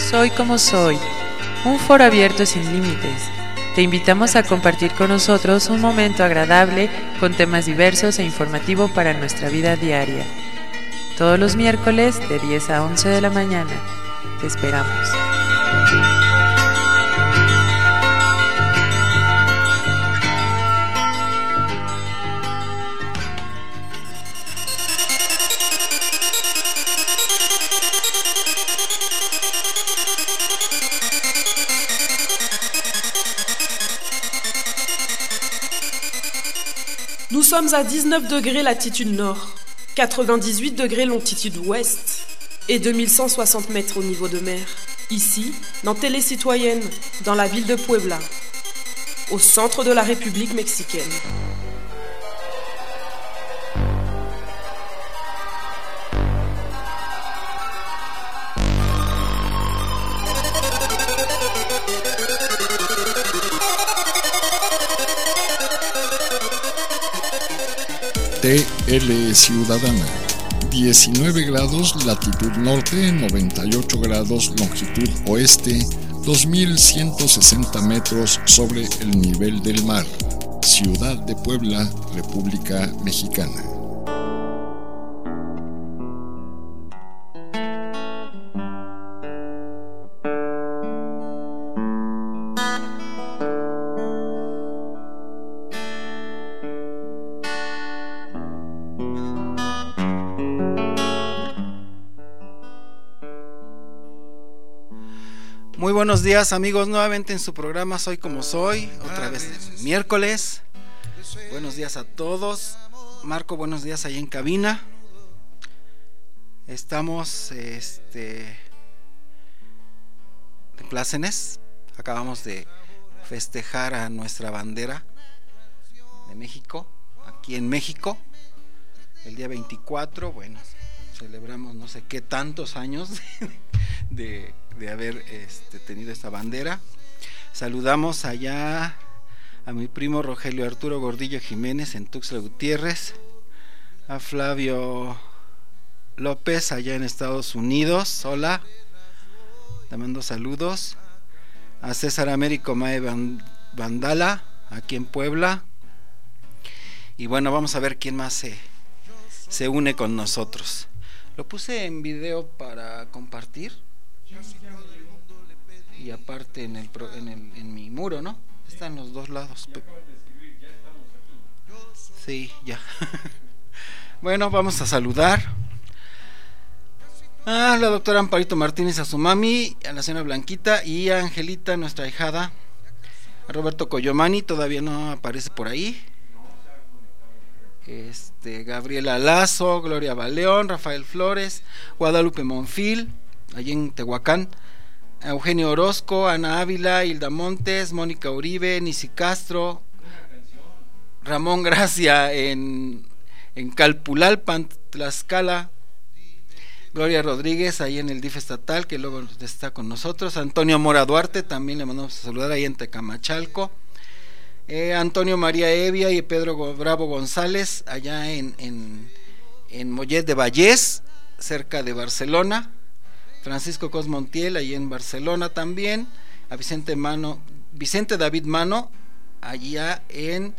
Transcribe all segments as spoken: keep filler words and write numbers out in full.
Soy como soy, un foro abierto sin límites. Te invitamos a compartir con nosotros un momento agradable con temas diversos e informativo para nuestra vida diaria. Todos los miércoles de diez a once de la mañana. Te esperamos. Nous sommes à dix-neuf degrés latitude nord, quatre-vingt-dix-huit degrés longitude ouest et deux mille cent soixante mètres au niveau de mer. Ici, dans Télé Citoyenne, dans la ville de Puebla, au centre de la République mexicaine. T L Ciudadana, diecinueve grados latitud norte, noventa y ocho grados longitud oeste, dos mil ciento sesenta metros sobre el nivel del mar. Ciudad de Puebla, República Mexicana. Muy buenos días, amigos, nuevamente en su programa Soy como soy, otra vez el miércoles. Buenos días a todos. Marco, buenos días ahí en cabina. Estamos este de plácemes. Acabamos de festejar a nuestra bandera de México, aquí en México, el día veinticuatro. Bueno, celebramos no sé qué tantos años de, de haber este, tenido esta bandera. Saludamos allá a mi primo Rogelio Arturo Gordillo Jiménez en Tuxtla Gutiérrez, a Flavio López allá en Estados Unidos, hola, te mando saludos, a César Américo Mae Vandala aquí en Puebla, y bueno, vamos a ver quién más se, se une con nosotros. Lo puse en video para compartir. Y aparte en el, en el en mi muro, ¿no? Están los dos lados. Sí, ya. Bueno, vamos a saludar a la doctora Amparito Martínez, a su mami, a la señora Blanquita y a Angelita, nuestra ahijada. A Roberto Coyomani, todavía no aparece por ahí. Este, Gabriela Lazo, Gloria Baleón, Rafael Flores, Guadalupe Monfil, allí en Tehuacán, Eugenio Orozco, Ana Ávila, Hilda Montes, Mónica Uribe, Nisi Castro, Ramón Gracia en, en Calpulalpan, Tlaxcala, Gloria Rodríguez ahí en el D I F estatal, que luego está con nosotros, Antonio Mora Duarte, también le mandamos a saludar ahí en Tecamachalco, eh, Antonio María Evia y Pedro Bravo González allá en, en, en Mollet de Vallés, cerca de Barcelona, Francisco Cosmontiel ahí en Barcelona también, a Vicente Mano, Vicente David Mano allá en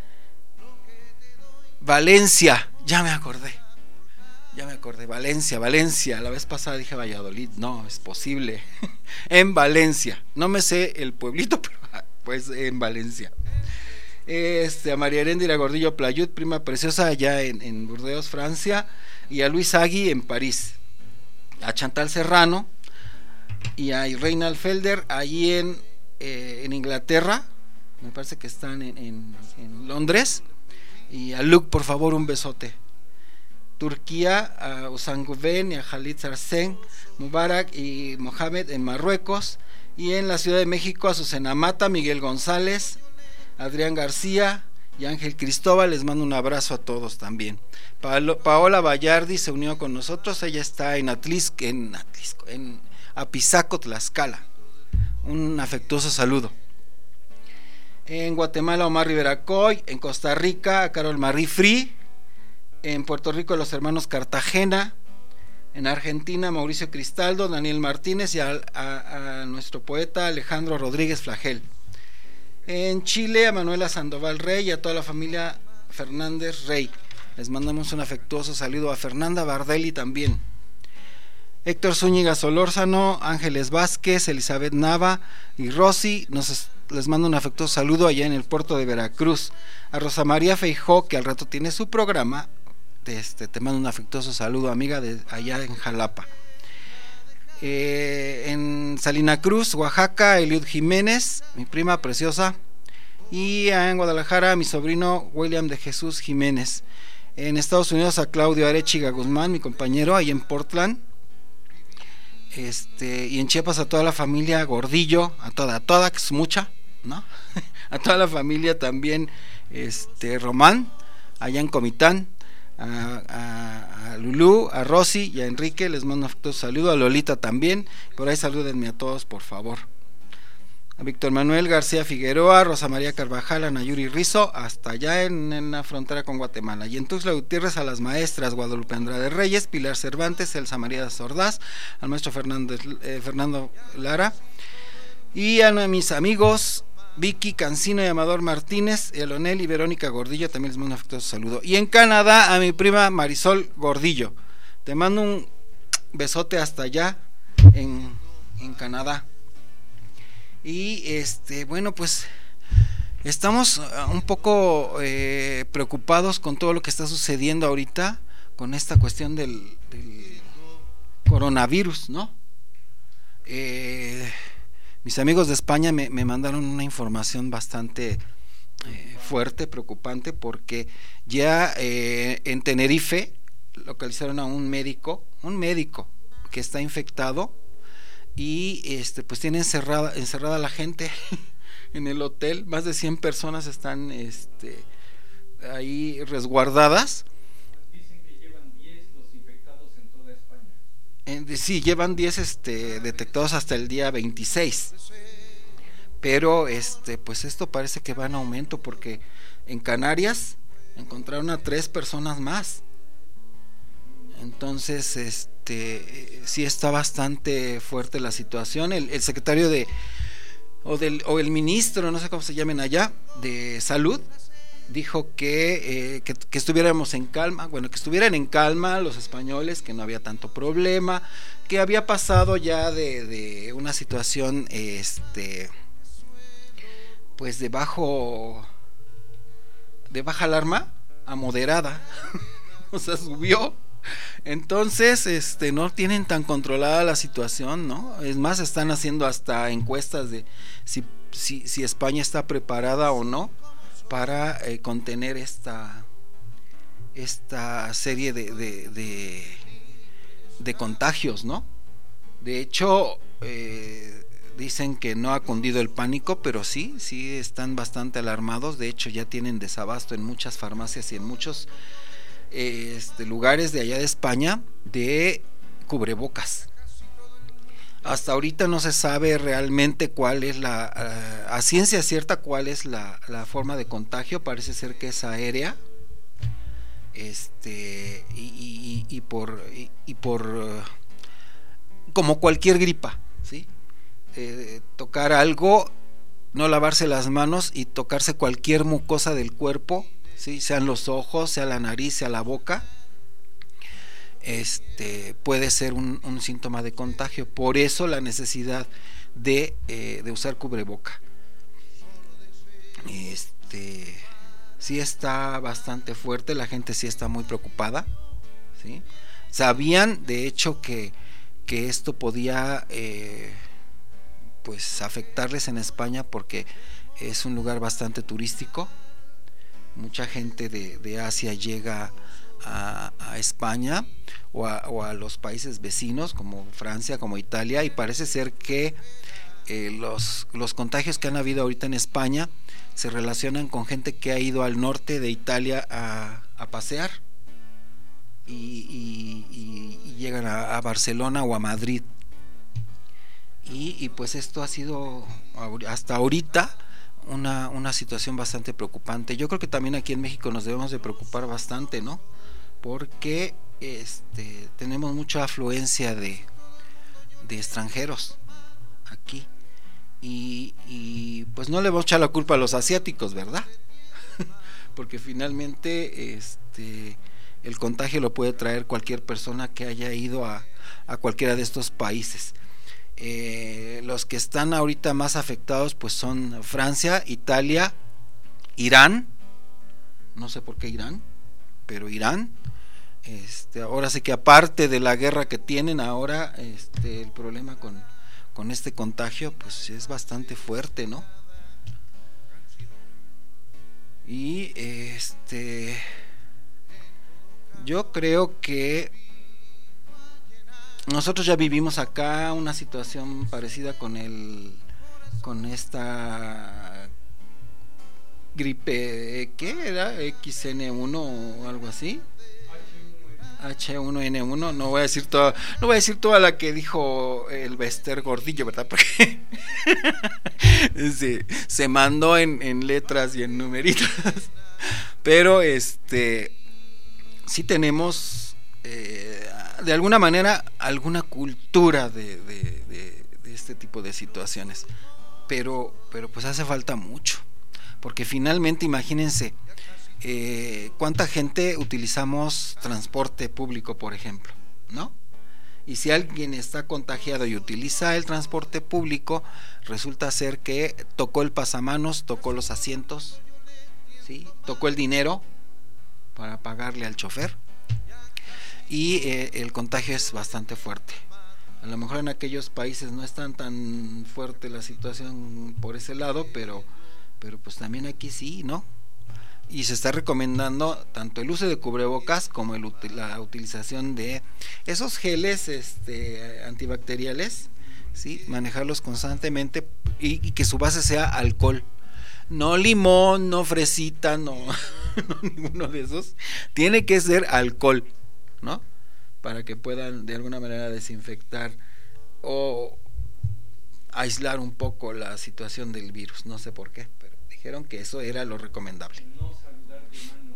Valencia, ya me acordé, ya me acordé, Valencia, Valencia, la vez pasada dije Valladolid, no, es posible, en Valencia, no me sé el pueblito, pero pues en Valencia. Este, a María Heréndira Gordillo Playut, prima preciosa allá en, en Burdeos, Francia, y a Luis Agui en París, a Chantal Serrano y a Reinald Felder allí en, eh, en Inglaterra, me parece que están en, en, en Londres, y a Luke, por favor, un besote. Turquía, a Usan Guven y a Khalid Sarsen, Mubarak y Mohamed en Marruecos, y en la Ciudad de México a Susana Mata, Miguel González, Adrián García y Ángel Cristóbal, les mando un abrazo a todos también. Paolo, Paola Vallardi se unió con nosotros, ella está en Atlisco, en Atlisco, en Apizaco, Tlaxcala. Un afectuoso saludo. En Guatemala, Omar Rivera Coy, en Costa Rica, a Carol Marie Free, en Puerto Rico, los hermanos Cartagena, En Argentina, Mauricio Cristaldo, Daniel Martínez y a, a, a nuestro poeta Alejandro Rodríguez Flagel. En Chile, a Manuela Sandoval Rey y a toda la familia Fernández Rey. Les mandamos un afectuoso saludo a Fernanda Bardelli también. Héctor Zúñiga Solórzano, Ángeles Vázquez, Elizabeth Nava y Rosy, nos, les mando un afectuoso saludo allá en el puerto de Veracruz. A Rosa María Feijó, que al rato tiene su programa, te, este, te mando un afectuoso saludo, amiga, de allá en Jalapa. Eh, en Salina Cruz, Oaxaca, Eliud Jiménez, mi prima preciosa. Y en Guadalajara, mi sobrino William de Jesús Jiménez. En Estados Unidos, a Claudio Arechiga Guzmán, mi compañero, ahí en Portland. Este, y en Chiapas, a toda la familia Gordillo, a toda, a toda, que es mucha, ¿no? A toda la familia también, este, Román, allá en Comitán. A, a, a Lulú, a Rosy y a Enrique les mando un saludo, a Lolita también, por ahí salúdenme a todos por favor. A Víctor Manuel García Figueroa, Rosa María Carvajal, a Nayuri Rizo, hasta allá en, en la frontera con Guatemala. Y en Tuxtla Gutiérrez, a las maestras Guadalupe Andrade Reyes, Pilar Cervantes, Elsa María Sordaz, al maestro Fernández, eh, Fernando Lara, y a mis amigos Vicky Cancino y Amador Martínez, Elonel y Verónica Gordillo, también les mando un afectuoso saludo. Y en Canadá, a mi prima Marisol Gordillo, te mando un besote hasta allá en, en Canadá. Y este, bueno, pues estamos un poco eh, preocupados con todo lo que está sucediendo ahorita con esta cuestión del, del coronavirus, ¿no? Eh... Mis amigos de España me, me mandaron una información bastante eh, fuerte, preocupante, porque ya eh, en Tenerife localizaron a un médico, un médico que está infectado y este pues tiene encerrada, encerrada la gente en el hotel. Más de cien personas están este, ahí resguardadas. Sí, llevan diez este, detectados hasta el día veintiséis, pero este, pues esto parece que va en aumento, porque en Canarias encontraron a tres personas más. Entonces este, sí está bastante fuerte la situación. El, el secretario de o, del, o el ministro, no sé cómo se llamen allá, de salud, dijo que, eh, que, que estuviéramos en calma, bueno, que estuvieran en calma los españoles, que no había tanto problema, que había pasado ya de, de una situación este pues de bajo de baja alarma a moderada. O sea, subió. Entonces, este, no tienen tan controlada la situación, ¿no? Es más, están haciendo hasta encuestas de si, si, si España está preparada o no para eh, contener esta esta serie de, de, de, de contagios, ¿no? De hecho, eh, dicen que no ha cundido el pánico, pero sí, sí están bastante alarmados. De hecho, ya tienen desabasto en muchas farmacias y en muchos eh, este, lugares de allá de España de cubrebocas. Hasta ahorita no se sabe realmente cuál es la, a, a ciencia cierta cuál es la, la forma de contagio. Parece ser que es aérea, este y, y, y por y, y por uh, como cualquier gripa, ¿sí? Eh, tocar algo, no lavarse las manos y tocarse cualquier mucosa del cuerpo, ¿sí? Sean los ojos, sea la nariz, sea la boca. Este puede ser un, un síntoma de contagio. Por eso la necesidad de, eh, de usar cubreboca. Este sí está bastante fuerte, la gente sí está muy preocupada, ¿sí? Sabían de hecho que, que esto podía eh, pues afectarles en España, porque es un lugar bastante turístico. Mucha gente de, de Asia llega A, a España o a, o a los países vecinos como Francia, como Italia, y parece ser que eh, los, los contagios que han habido ahorita en España se relacionan con gente que ha ido al norte de Italia a, a pasear y, y, y, y llegan a, a Barcelona o a Madrid, y, y pues esto ha sido hasta ahorita una, una situación bastante preocupante. Yo creo que también aquí en México nos debemos de preocupar bastante, ¿no? Porque este, tenemos mucha afluencia de, de extranjeros aquí y, y pues no le vamos a echar la culpa a los asiáticos, ¿verdad? Porque finalmente este, el contagio lo puede traer cualquier persona que haya ido a, a cualquiera de estos países. Eh, los que están ahorita más afectados pues son Francia, Italia, Irán, no sé por qué Irán, pero Irán, este, ahora sí que aparte de la guerra que tienen ahora, este, el problema con, con este contagio pues es bastante fuerte, ¿no? Y este, yo creo que nosotros ya vivimos acá una situación parecida con el con esta gripe, ¿qué era? equis ene uno o algo así. hache uno ene uno, no voy a decir toda, no voy a decir toda la que dijo el Bester Gordillo, ¿verdad? Porque se, se mandó en, en letras y en numeritos. Pero este sí tenemos eh, de alguna manera alguna cultura de, de, de, de este tipo de situaciones, pero, pero pues hace falta mucho, porque finalmente imagínense eh, cuánta gente utilizamos transporte público, por ejemplo, ¿no? Y si alguien está contagiado y utiliza el transporte público, resulta ser que tocó el pasamanos, tocó los asientos, ¿sí? Tocó el dinero para pagarle al chofer, y eh, el contagio es bastante fuerte. A lo mejor en aquellos países no es tan tan fuerte la situación por ese lado, pero pero pues también aquí sí, ¿no? Y se está recomendando tanto el uso de cubrebocas como el, la utilización de esos geles este, antibacteriales, ¿sí? Manejarlos constantemente y, y que su base sea alcohol. No limón, no fresita, no, no ninguno de esos. Tiene que ser alcohol, ¿no? Para que puedan de alguna manera desinfectar o aislar un poco la situación del virus. No sé por qué, pero dijeron que eso era lo recomendable. No saludar de mano.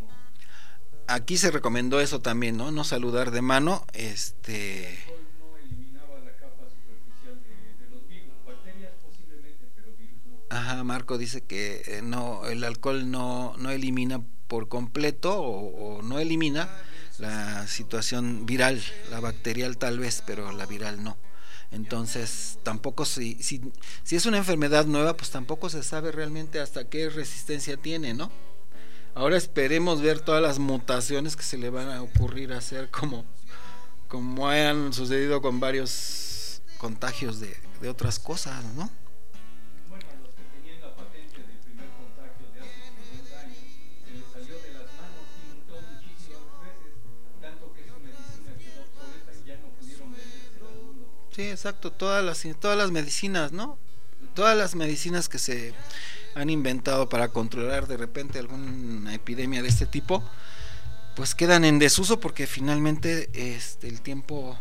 Aquí se recomendó eso también, ¿no? No saludar de mano, este. El alcohol no eliminaba la capa superficial de, de los virus, bacterias posiblemente, pero virus no. Ajá, Marco dice que eh, no, el alcohol no, no elimina por completo o, o no elimina la situación viral, la bacterial tal vez, pero la viral no. Entonces tampoco si, si, si es una enfermedad nueva, pues tampoco se sabe realmente hasta qué resistencia tiene, ¿no? Ahora esperemos ver todas las mutaciones que se le van a ocurrir a hacer, como, como hayan sucedido con varios contagios de, de otras cosas, ¿no? Bueno, a los que tenían la patente del primer contagio de hace cincuenta años, se les salió de las manos y mutó muchísimas veces, tanto que su medicina quedó obsoleta y ya no pudieron vendérsela al mundo. Sí, exacto, todas las, todas las medicinas, ¿no? Todas las medicinas que se han inventado para controlar de repente alguna epidemia de este tipo, pues quedan en desuso porque finalmente este, el tiempo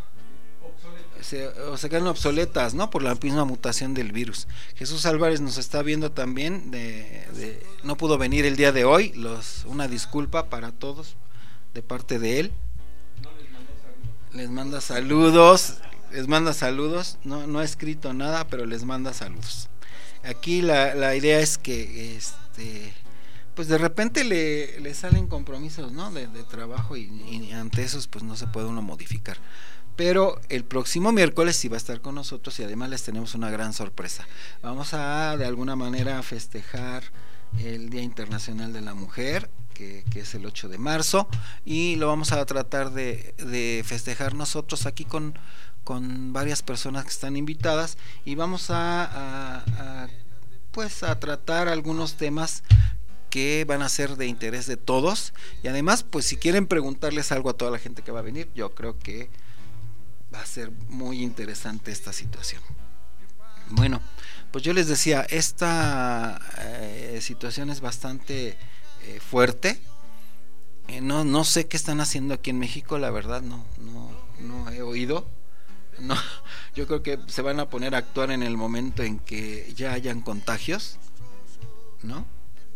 se, o se quedan obsoletas, ¿no? Por la misma mutación del virus. Jesús Álvarez nos está viendo también, de, de, no pudo venir el día de hoy, los, una disculpa para todos de parte de él. Les manda saludos, les manda saludos, no, no ha escrito nada, pero les manda saludos. Aquí la, la idea es que este pues de repente le, le salen compromisos, ¿no? de, de trabajo y, y ante esos pues no se puede uno modificar, pero el próximo miércoles sí va a estar con nosotros y además les tenemos una gran sorpresa. Vamos a de alguna manera festejar el Día Internacional de la Mujer, que, que es el ocho de marzo, y lo vamos a tratar de, de festejar nosotros aquí con con varias personas que están invitadas, y vamos a, a, a pues a tratar algunos temas que van a ser de interés de todos, y además pues si quieren preguntarles algo a toda la gente que va a venir, yo creo que va a ser muy interesante esta situación. Bueno, pues yo les decía, esta eh, situación es bastante eh, fuerte. eh, no, no sé qué están haciendo aquí en México, la verdad no, no, no he oído. No, yo creo que se van a poner a actuar en el momento en que ya hayan contagios, ¿no?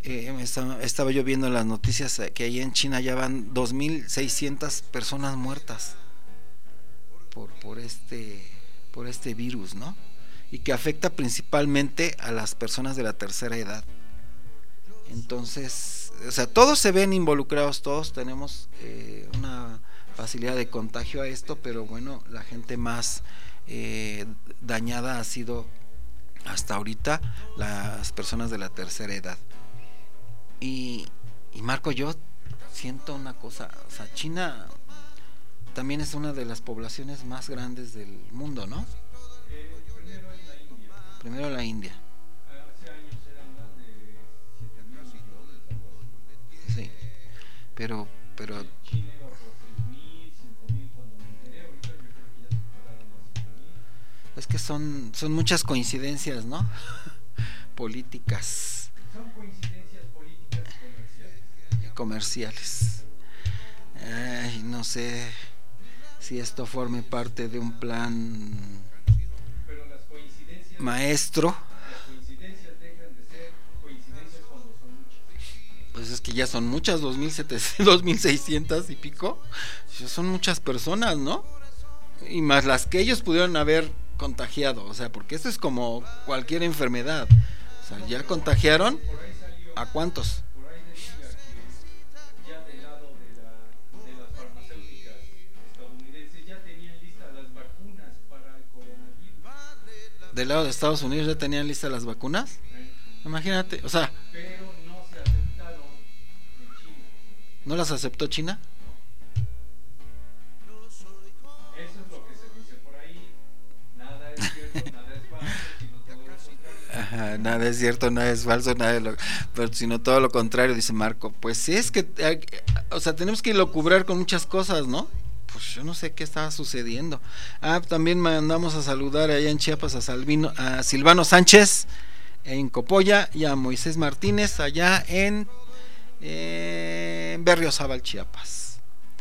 eh, estaba, estaba yo viendo las noticias que ahí en China ya van dos mil seiscientas personas muertas por, por este por este virus, ¿no? Y que afecta principalmente a las personas de la tercera edad. Entonces, o sea, todos se ven involucrados, todos tenemos eh, una facilidad de contagio a esto, pero bueno, la gente más eh, dañada ha sido hasta ahorita las personas de la tercera edad. Y, y Marco, yo siento una cosa, o sea, China también es una de las poblaciones más grandes del mundo, ¿no? Eh, primero es la India. Primero la India. Hace años eran más de siete mil millones. Sí, pero, pero China iba por seis mil, cinco mil cuando me enteré. Ahorita yo creo que ya superaron los siete mil. es que son, son muchas coincidencias, ¿no? Políticas. Son coincidencias políticas comerciales. Comerciales. Ay, no sé si esto forme parte de un plan Pero las coincidencias, maestro. las coincidencias dejan de ser coincidencias cuando son muchas. Pues es que ya son muchas, dos mil setecientas, dos mil seiscientas y pico. Son muchas personas, ¿no? Y más las que ellos pudieron haber contagiado, o sea, porque esto es como cualquier enfermedad. O sea, ya contagiaron ¿a cuántos? Por ahí decía que ya del lado de, la, de las farmacéuticas estadounidenses ya tenían listas las vacunas para el coronavirus. Del lado de Estados Unidos ya tenían listas las vacunas. ¿Eh? Imagínate, o sea, Pero no se aceptaron en China. ¿no las aceptó China? Eso es lo que se dice por ahí. Nada es cierto, nada es falso, sino todo lo contrario. Ajá, nada es cierto, nada es falso, nada es lo, pero sino todo lo contrario, dice Marco. Pues sí, es que, o sea, tenemos que locubrar con muchas cosas, ¿no? Pues yo no sé qué estaba sucediendo. Ah, también mandamos a saludar allá en Chiapas a Salvino, a Silvano Sánchez en Copolla y a Moisés Martínez allá en, en Berriozábal, Chiapas.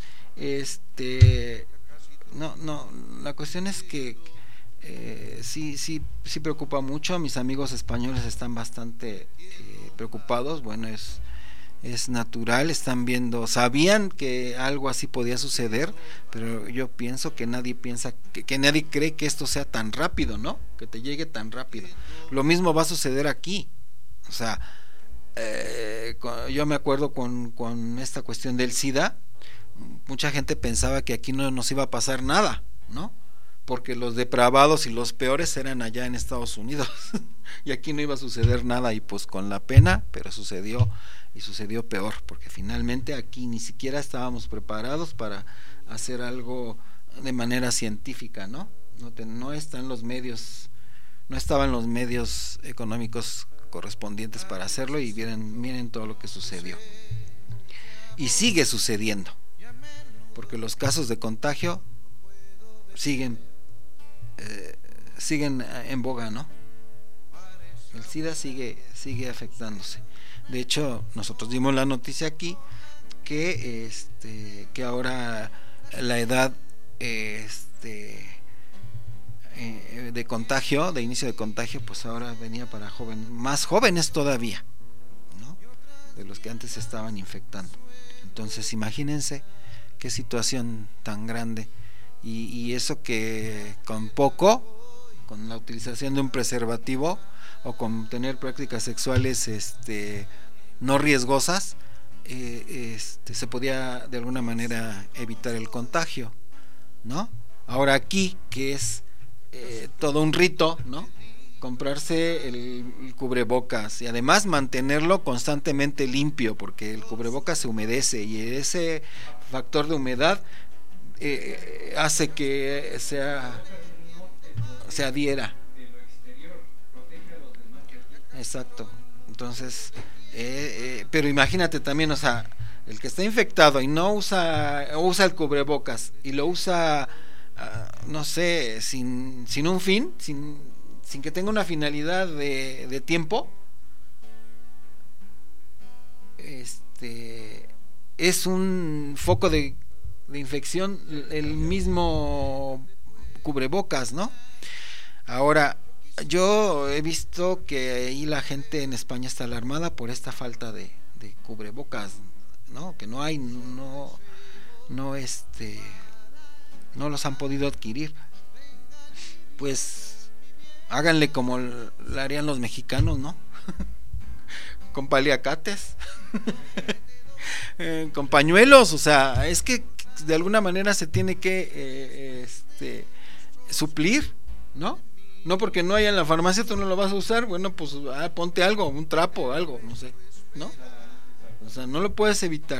Este, no, no, la cuestión es que Eh, sí, sí, sí preocupa mucho. Mis amigos españoles están bastante eh, preocupados. Bueno, es, es natural, están viendo, sabían que algo así podía suceder, pero yo pienso que nadie piensa, que, que nadie cree que esto sea tan rápido, ¿no? Que te llegue tan rápido. Lo mismo va a suceder aquí. O sea, eh, yo me acuerdo con, con esta cuestión del SIDA, mucha gente pensaba que aquí no nos iba a pasar nada, ¿no? Porque los depravados y los peores eran allá en Estados Unidos y aquí no iba a suceder nada, y pues con la pena, pero sucedió, y sucedió peor, porque finalmente aquí ni siquiera estábamos preparados para hacer algo de manera científica, ¿no? No, te, no están los medios, no estaban los medios económicos correspondientes para hacerlo, y miren, miren todo lo que sucedió. Y sigue sucediendo, porque los casos de contagio siguen Eh, siguen en boga, ¿no? El SIDA sigue sigue afectándose. De hecho, nosotros dimos la noticia aquí que este que ahora la edad este eh, de contagio, de inicio de contagio, pues ahora venía para jóvenes, más jóvenes todavía, ¿no? De los que antes se estaban infectando. Entonces, imagínense qué situación tan grande. Y, y eso que con poco, con la utilización de un preservativo o con tener prácticas sexuales este, no riesgosas, eh, este, se podía de alguna manera evitar el contagio, ¿no? Ahora aquí, que es eh, todo un rito, ¿no? Comprarse el, el cubrebocas y además mantenerlo constantemente limpio, porque el cubrebocas se humedece, y ese factor de humedad Eh, hace que sea se adhiera. Exacto. Entonces, eh, eh, pero imagínate también, o sea, el que está infectado y no usa usa el cubrebocas y lo usa, uh, no sé, sin sin un fin, sin sin que tenga una finalidad de, de tiempo, este es un foco de de infección el mismo cubrebocas, ¿no? Ahora, yo he visto que ahí la gente en España está alarmada por esta falta de, de cubrebocas, ¿no? Que no hay, no, no este, no los han podido adquirir. Pues háganle como le harían los mexicanos, ¿no? Con paliacates, eh, con pañuelos, o sea, es que de alguna manera se tiene que eh, este, suplir, ¿no? No porque no haya en la farmacia, tú no lo vas a usar, bueno, pues ah, ponte algo, un trapo, algo, no sé, ¿no? O sea, no lo puedes evitar.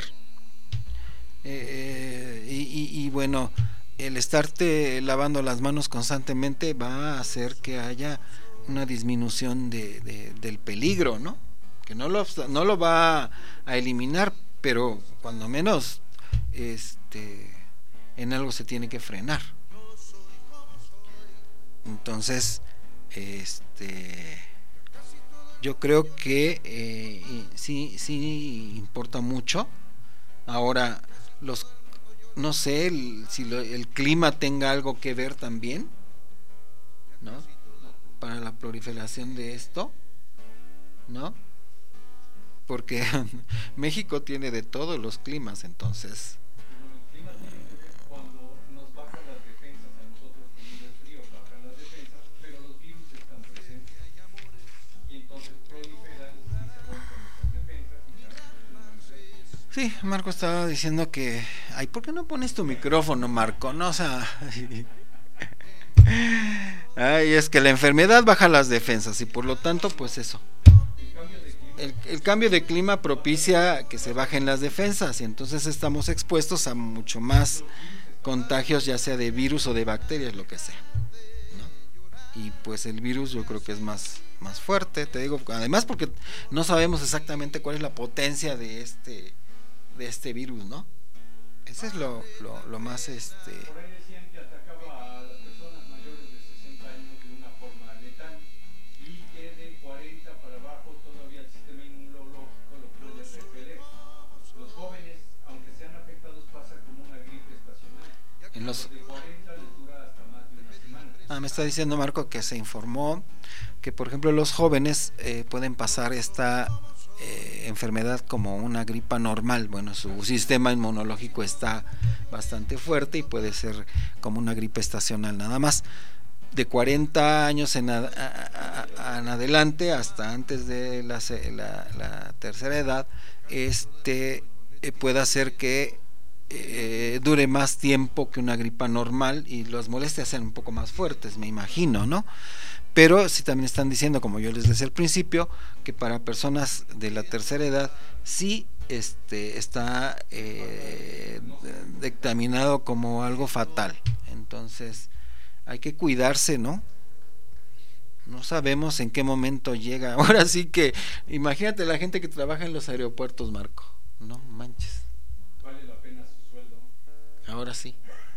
Eh, eh, y, y, y bueno, el estarte lavando las manos constantemente va a hacer que haya una disminución de, de, del peligro, ¿no? Que no lo, no lo va a eliminar, pero cuando menos este, en algo se tiene que frenar. Entonces, este, yo creo que eh, sí, sí importa mucho. Ahora, los, no sé el, si lo, el clima tenga algo que ver también, ¿no? Para la proliferación de esto, ¿no? Porque México tiene de todos los climas, entonces. Sí, Marco estaba diciendo que, ay, ¿por qué no pones tu micrófono, Marco? No, o sea, ay, es que la enfermedad baja las defensas y por lo tanto, pues eso. El, el cambio de clima propicia que se bajen las defensas y entonces estamos expuestos a mucho más contagios, ya sea de virus o de bacterias, lo que sea, ¿no? Y pues el virus yo creo que es más, más fuerte, te digo, además porque no sabemos exactamente cuál es la potencia de este de este virus, ¿no? Ese es lo, lo, lo más este. Por ahí decían que atacaba a las personas mayores de sesenta años de una forma letal y que de cuarenta para abajo todavía el sistema inmunológico lo puede repeler. Los jóvenes, aunque sean afectados, pasa como una gripe estacional. En los de cuarenta les dura hasta más de una semana. Ah, me está diciendo Marco que se informó que, por ejemplo, los jóvenes eh, pueden pasar esta Eh, enfermedad como una gripa normal. Bueno, su sistema inmunológico está bastante fuerte y puede ser como una gripe estacional nada más. De cuarenta años en, a, a, a, en adelante hasta antes de la, la, la tercera edad, este eh, puede hacer que eh, dure más tiempo que una gripa normal y las molestias sean un poco más fuertes, me imagino, ¿no? Pero sí también están diciendo, como yo les decía al principio, que para personas de la tercera edad sí este, está eh, dictaminado como algo fatal. Entonces hay que cuidarse, ¿no? No sabemos en qué momento llega. Ahora sí que imagínate la gente que trabaja en los aeropuertos, Marco. No manches. Vale la pena su sueldo. Ahora sí.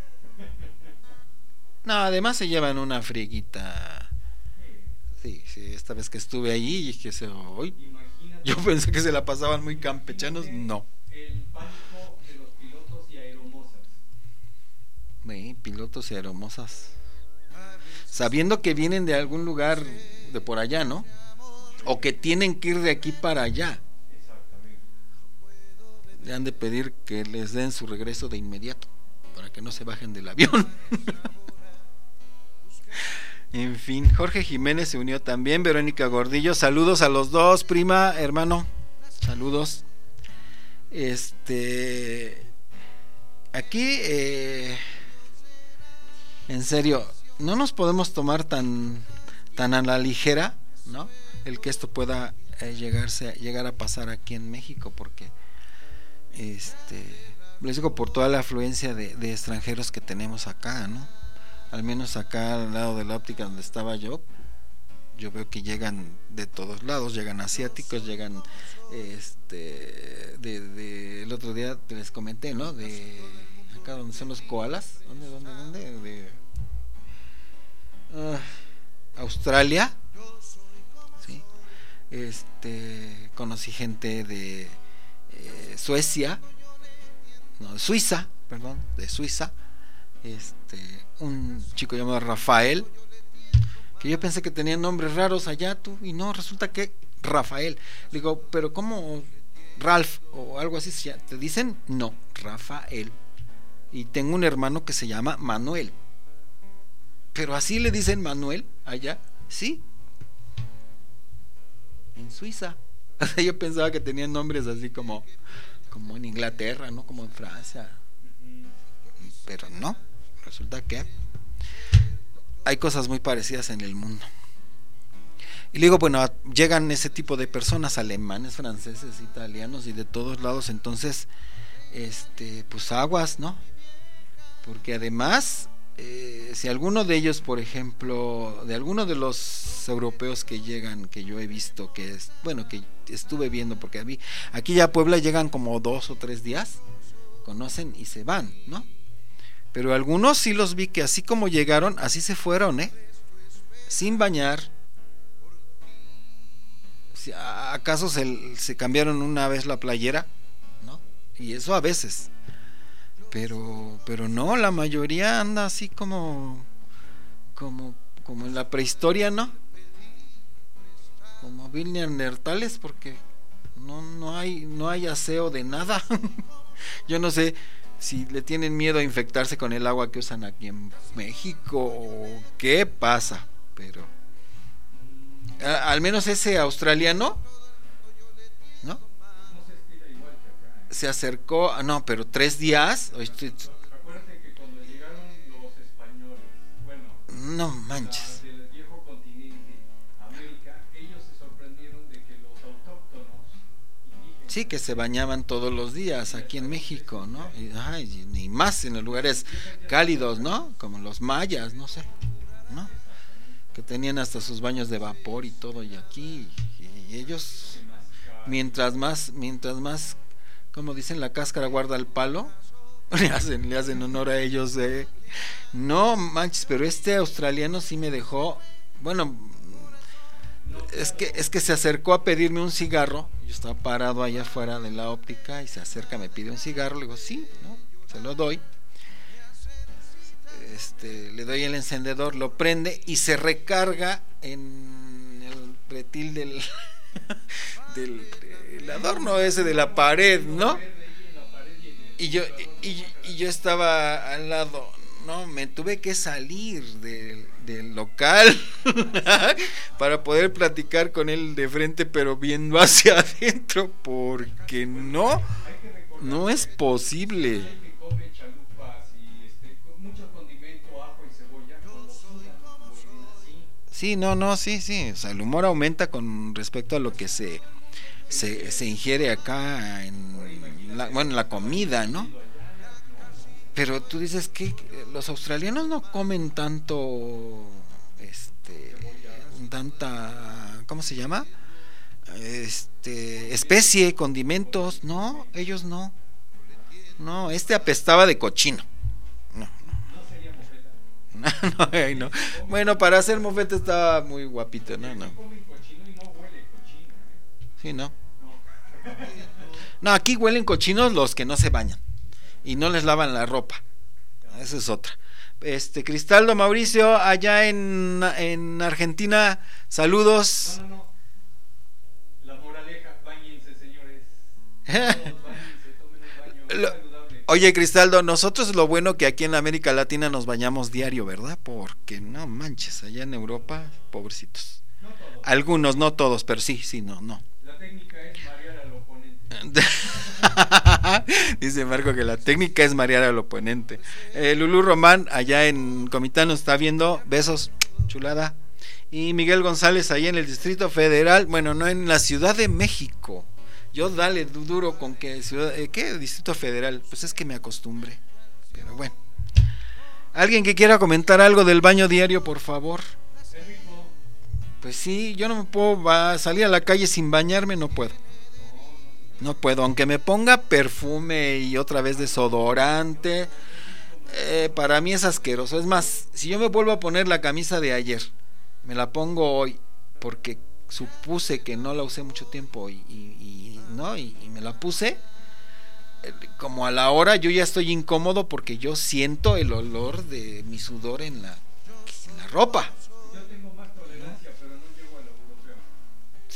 No, además se llevan una frieguita. Sí, sí, esta vez que estuve allí y que se hoy yo pensé que se la pasaban muy campechanos, no. El pánico de los pilotos y aeromosas. Sí, pilotos y aeromosas. Sabiendo que vienen de algún lugar de por allá, ¿no? O que tienen que ir de aquí para allá. Exactamente. Le han de pedir que les den su regreso de inmediato para que no se bajen del avión. En fin, Jorge Jiménez se unió también, Verónica Gordillo, saludos a los dos, prima, hermano, saludos. Este, aquí, eh, en serio, no nos podemos tomar tan, tan a la ligera, ¿no? El que esto pueda eh, llegarse, llegar a pasar aquí en México, porque, este, les digo por toda la afluencia de, de extranjeros que tenemos acá, ¿no? Al menos acá al lado de la óptica donde estaba yo, yo veo que llegan de todos lados, llegan asiáticos, llegan este de, de el otro día te les comenté, ¿no? De acá donde son los koalas, ¿dónde, dónde, dónde? De uh, Australia, sí. Este conocí gente de eh, Suecia, no, de Suiza, perdón, de Suiza. Este, un chico llamado Rafael, que yo pensé que tenían nombres raros allá tú, y no, resulta que Rafael. Le digo, pero ¿cómo Ralph o algo así te dicen? No, Rafael. Y tengo un hermano que se llama Manuel. Pero así le dicen Manuel allá, sí. En Suiza. O sea, yo pensaba que tenían nombres así como, como en Inglaterra, ¿no? Como en Francia. Pero no, resulta que hay cosas muy parecidas en el mundo. Y luego, bueno, llegan ese tipo de personas, alemanes, franceses, italianos y de todos lados. Entonces, este, pues aguas, ¿no? Porque además, eh, si alguno de ellos, por ejemplo, de alguno de los europeos que llegan, que yo he visto, que es, bueno, que estuve viendo, porque a mí, aquí ya a Puebla llegan como dos o tres días, conocen y se van, ¿no? Pero algunos sí los vi que así como llegaron, así se fueron, ¿eh? Sin bañar. Si ¿Acaso se, se cambiaron una vez la playera? ¿No? Y eso a veces. Pero, pero no, la mayoría anda así como, como, como en la prehistoria, ¿no? Como Bill Neandertales, porque no, no hay, no hay aseo de nada. Yo no sé si le tienen miedo a infectarse con el agua que usan aquí en México o qué pasa, pero a, al menos ese australiano, ¿no? Se acercó, no, pero tres días. Acuérdate que cuando llegaron los españoles, bueno, no manches, la, del viejo continente, América, ellos se sorprendieron de que los autóctonos indígenas, sí, que se bañaban todos los días aquí en México, ¿no? Y, ay, ni más en los lugares cálidos, ¿no? Como los mayas, no sé, ¿no? Que tenían hasta sus baños de vapor y todo, y aquí, y, y ellos, mientras más, mientras más, como dicen, la cáscara guarda el palo, le hacen, le hacen honor a ellos, eh. No manches, pero este australiano sí me dejó, bueno, es que, es que se acercó a pedirme un cigarro. Yo estaba parado allá afuera de la óptica y se acerca, me pide un cigarro, le digo sí, ¿no? Se lo doy. Este, le doy el encendedor, lo prende y se recarga en el pretil del del el adorno ese de la pared, ¿no? Y yo y, y yo estaba al lado, no, me tuve que salir del, del local para poder platicar con él de frente, pero viendo hacia adentro, porque no, no es posible. Sí, no, no, sí, sí, o sea, el humor aumenta con respecto a lo que se se, se ingiere acá en la, bueno, la comida, ¿no? Pero tú dices que los australianos no comen tanto, este, tanta, ¿cómo se llama? Este, especie, condimentos, no, ellos no, no, este apestaba de cochino, no, no, no, ay, no. Bueno, para hacer mofete estaba muy guapito, no, no, sí, no, no, aquí huelen cochinos los que no se bañan y no les lavan la ropa. Esa es otra. Este, Cristaldo Mauricio, allá en, en Argentina, saludos. No, no, no. La moraleja, báñense, señores. Todos báñense, tomen un baño Lo, saludable. Oye, Cristaldo, nosotros lo bueno que aquí en América Latina nos bañamos diario, ¿verdad? Porque no manches, allá en Europa, pobrecitos. No todos. Algunos, no todos, pero sí, sí, no, no. La técnica es marear al oponente. Dice Marco que la técnica es marear al oponente. eh, Lulú Román allá en Comitán nos está viendo, besos, chulada. Y Miguel González allá en el Distrito Federal, bueno, no, en la Ciudad de México. Yo dale duro con que ciudad, eh, ¿qué? Distrito Federal, pues es que me acostumbré. Pero bueno, alguien que quiera comentar algo del baño diario, por favor. Pues sí, yo no me puedo va, salir a la calle sin bañarme, no puedo. No puedo, aunque me ponga perfume y otra vez desodorante, eh, para mí es asqueroso. Es más, si yo me vuelvo a poner la camisa de ayer, me la pongo hoy, porque supuse que no la usé mucho tiempo y, y, y no y, y me la puse, eh, como a la hora yo ya estoy incómodo porque yo siento el olor de mi sudor en la, en la ropa. Yo tengo más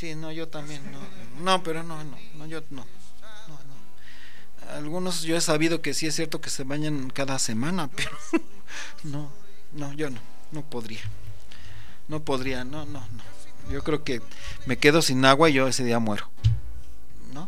Sí, no, yo también, no, no, pero no, no, no, yo no, no, no. Algunos yo he sabido que sí es cierto que se bañan cada semana, pero no, no, yo no, no podría, no podría, no, no, no. Yo creo que me quedo sin agua y yo ese día muero, ¿no?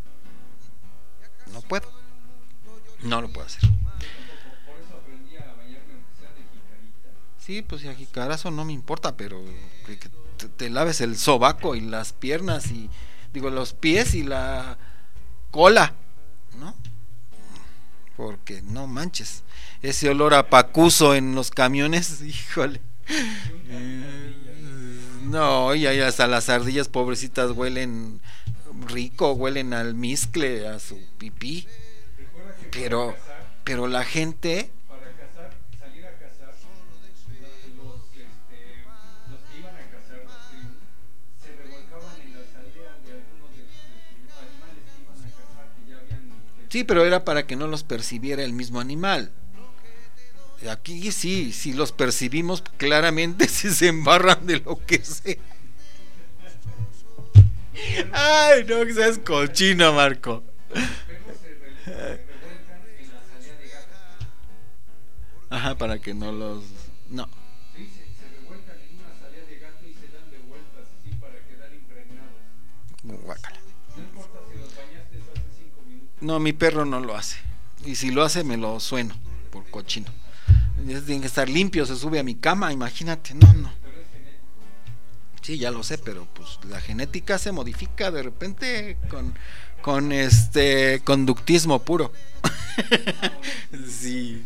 No puedo, no lo puedo hacer. Por eso aprendí a bañarme aunque sea de jicarita. Sí, pues si a jicarazo no me importa, pero que, que te, te laves el sobaco y las piernas y digo los pies y la cola, ¿no? Porque no manches, ese olor a pacuso en los camiones, híjole. Eh, no, y ahí hasta las ardillas pobrecitas huelen rico, huelen al mezcle, a su pipí. Pero pero la gente Para cazar, salir a cazar, los, este, los que iban a cazar, los tribus, se revolcaban en las aldeas de algunos de, de los animales que iban a cazar, que ya habían... sí, pero era para que no los percibiera el mismo animal. Aquí sí, si los percibimos claramente, si se embarran de lo que sea. Ay, no, que seas cochino, Marco. Los perros se, re, se revuelcan en la salida de gato. Ajá, para que no los... No. Sí, se, se revuelcan en una salida de gato y se dan de vueltas así para quedar impregnados. Guácala. No importa si los bañaste hace cinco minutos. No, mi perro no lo hace. Y si lo hace, me lo sueno por cochino. Tienen que estar limpio, se sube a mi cama, imagínate. No, no. Sí, ya lo sé, pero pues la genética se modifica de repente con, con este conductismo puro. Sí.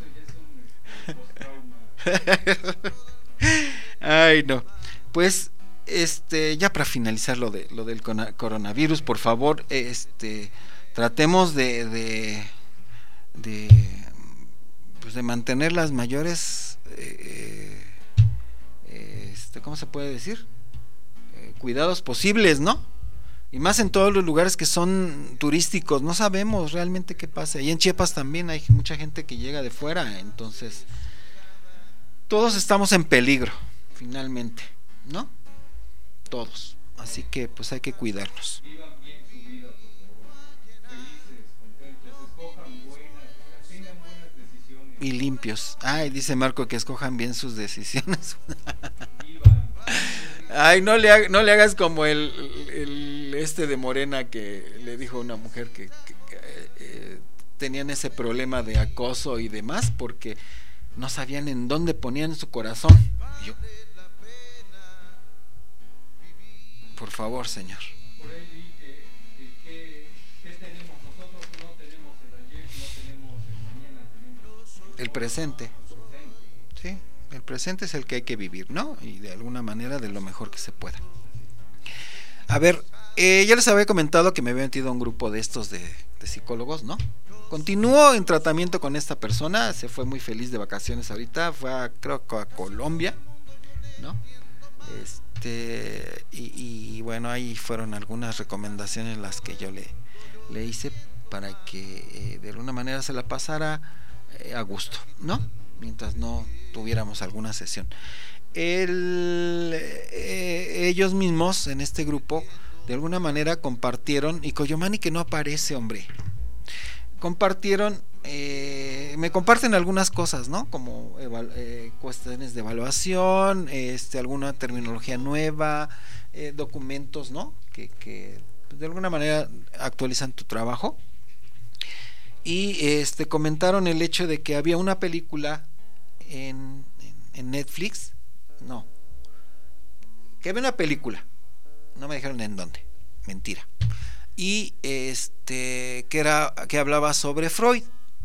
Ay, no. Pues este ya para finalizar lo de lo del coronavirus, por favor, este tratemos de de, de pues de mantener las mayores eh, este, ¿cómo se puede decir? Eh, cuidados posibles, ¿no? Y más en todos los lugares que son turísticos, no sabemos realmente qué pasa. Y en Chiapas también hay mucha gente que llega de fuera, entonces todos estamos en peligro, finalmente, ¿no? Todos. Así que pues hay que cuidarnos. Vivan bien su vida, por favor. Felices, contentos, escojan buenas, tengan buenas decisiones. Y limpios. Ay, dice Marco que escojan bien sus decisiones. Vivan. Ay, no le, ha, no le hagas como el, el este de Morena que le dijo a una mujer que, que, que eh, tenían ese problema de acoso y demás porque no sabían en dónde ponían su corazón. Y yo, por favor, señor. Por ahí vi que, que, que, que tenemos nosotros, no tenemos el ayer, no tenemos el mañana, tenemos El presente. el presente. Sí, el presente es el que hay que vivir, ¿no? Y de alguna manera de lo mejor que se pueda. A ver, eh, ya les había comentado que me había metido a un grupo de estos de, de psicólogos, ¿no? Continúo en tratamiento con esta persona, se fue muy feliz de vacaciones ahorita, fue a, creo que a Colombia, ¿no? Este, y, y bueno, ahí fueron algunas recomendaciones las que yo le, le hice para que eh, de alguna manera se la pasara eh, a gusto, ¿no? Mientras no tuviéramos alguna sesión. El, eh, ellos mismos en este grupo de alguna manera compartieron, y Coyomani que no aparece, hombre, compartieron, eh, me comparten algunas cosas, ¿no? Como eval, eh, cuestiones de evaluación, este, alguna terminología nueva, eh, documentos, ¿no? Que, que de alguna manera actualizan tu trabajo. Y este comentaron el hecho de que había una película en, en, en Netflix, no, que había una película, no me dijeron en dónde, mentira, y este que era que hablaba sobre Freud,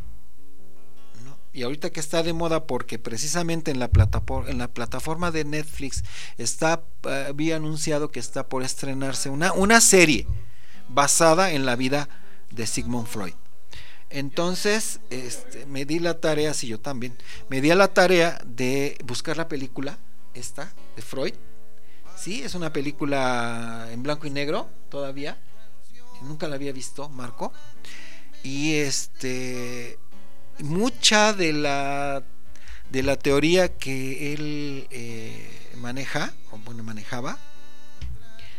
¿no? Y ahorita que está de moda porque precisamente en la plataforma en la plataforma de Netflix está uh, había anunciado que está por estrenarse una una serie basada en la vida de Sigmund Freud. Entonces este, me di la tarea, sí, yo también, me di a la tarea de buscar la película esta de Freud. Sí, es una película en blanco y negro todavía, nunca la había visto, Marco. Y este mucha de la de la teoría que él eh, maneja, o bueno, manejaba,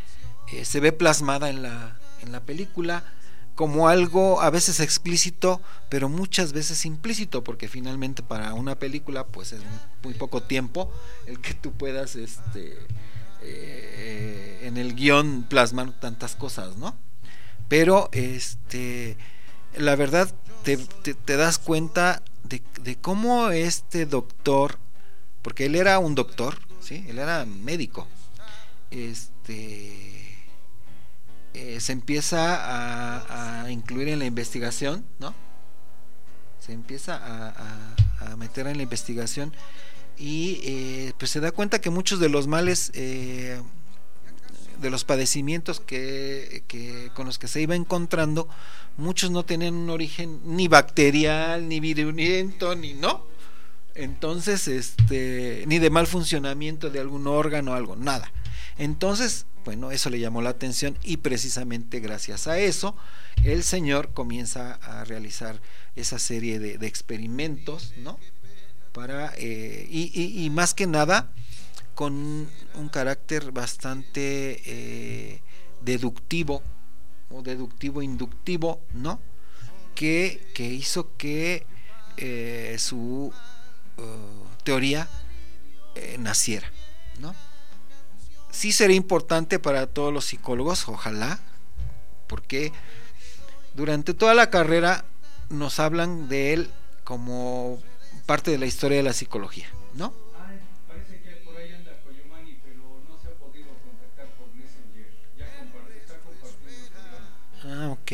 eh, se ve plasmada en la, en la película como algo a veces explícito, pero muchas veces implícito, porque finalmente para una película pues es muy poco tiempo el que tú puedas este eh, en el guión plasmar tantas cosas, ¿no? Pero este la verdad te, te, te das cuenta de, de cómo este doctor, porque él era un doctor, ¿sí? Él era médico, este Eh, se empieza a, a incluir en la investigación, ¿no? Se empieza a, a, a meter en la investigación y eh, pues se da cuenta que muchos de los males, eh, de los padecimientos que, que con los que se iba encontrando, muchos no tenían un origen ni bacterial, ni virulento, ni no. Entonces, este, ni de mal funcionamiento de algún órgano o algo, nada. Entonces, bueno, eso le llamó la atención y precisamente gracias a eso el señor comienza a realizar esa serie de, de experimentos, ¿no? Para eh, y, y, y más que nada con un carácter bastante eh, deductivo o deductivo inductivo, ¿no? Que, que hizo que eh, su uh, teoría eh, naciera, ¿no? Sí sería importante para todos los psicólogos, ojalá, porque durante toda la carrera nos hablan de él como parte de la historia de la psicología, ¿no? Ah, parece que por ahí anda Coyomani, pero no se ha podido contactar por Messenger. Ya comparte, está compartiendo el programa. Ah, ok.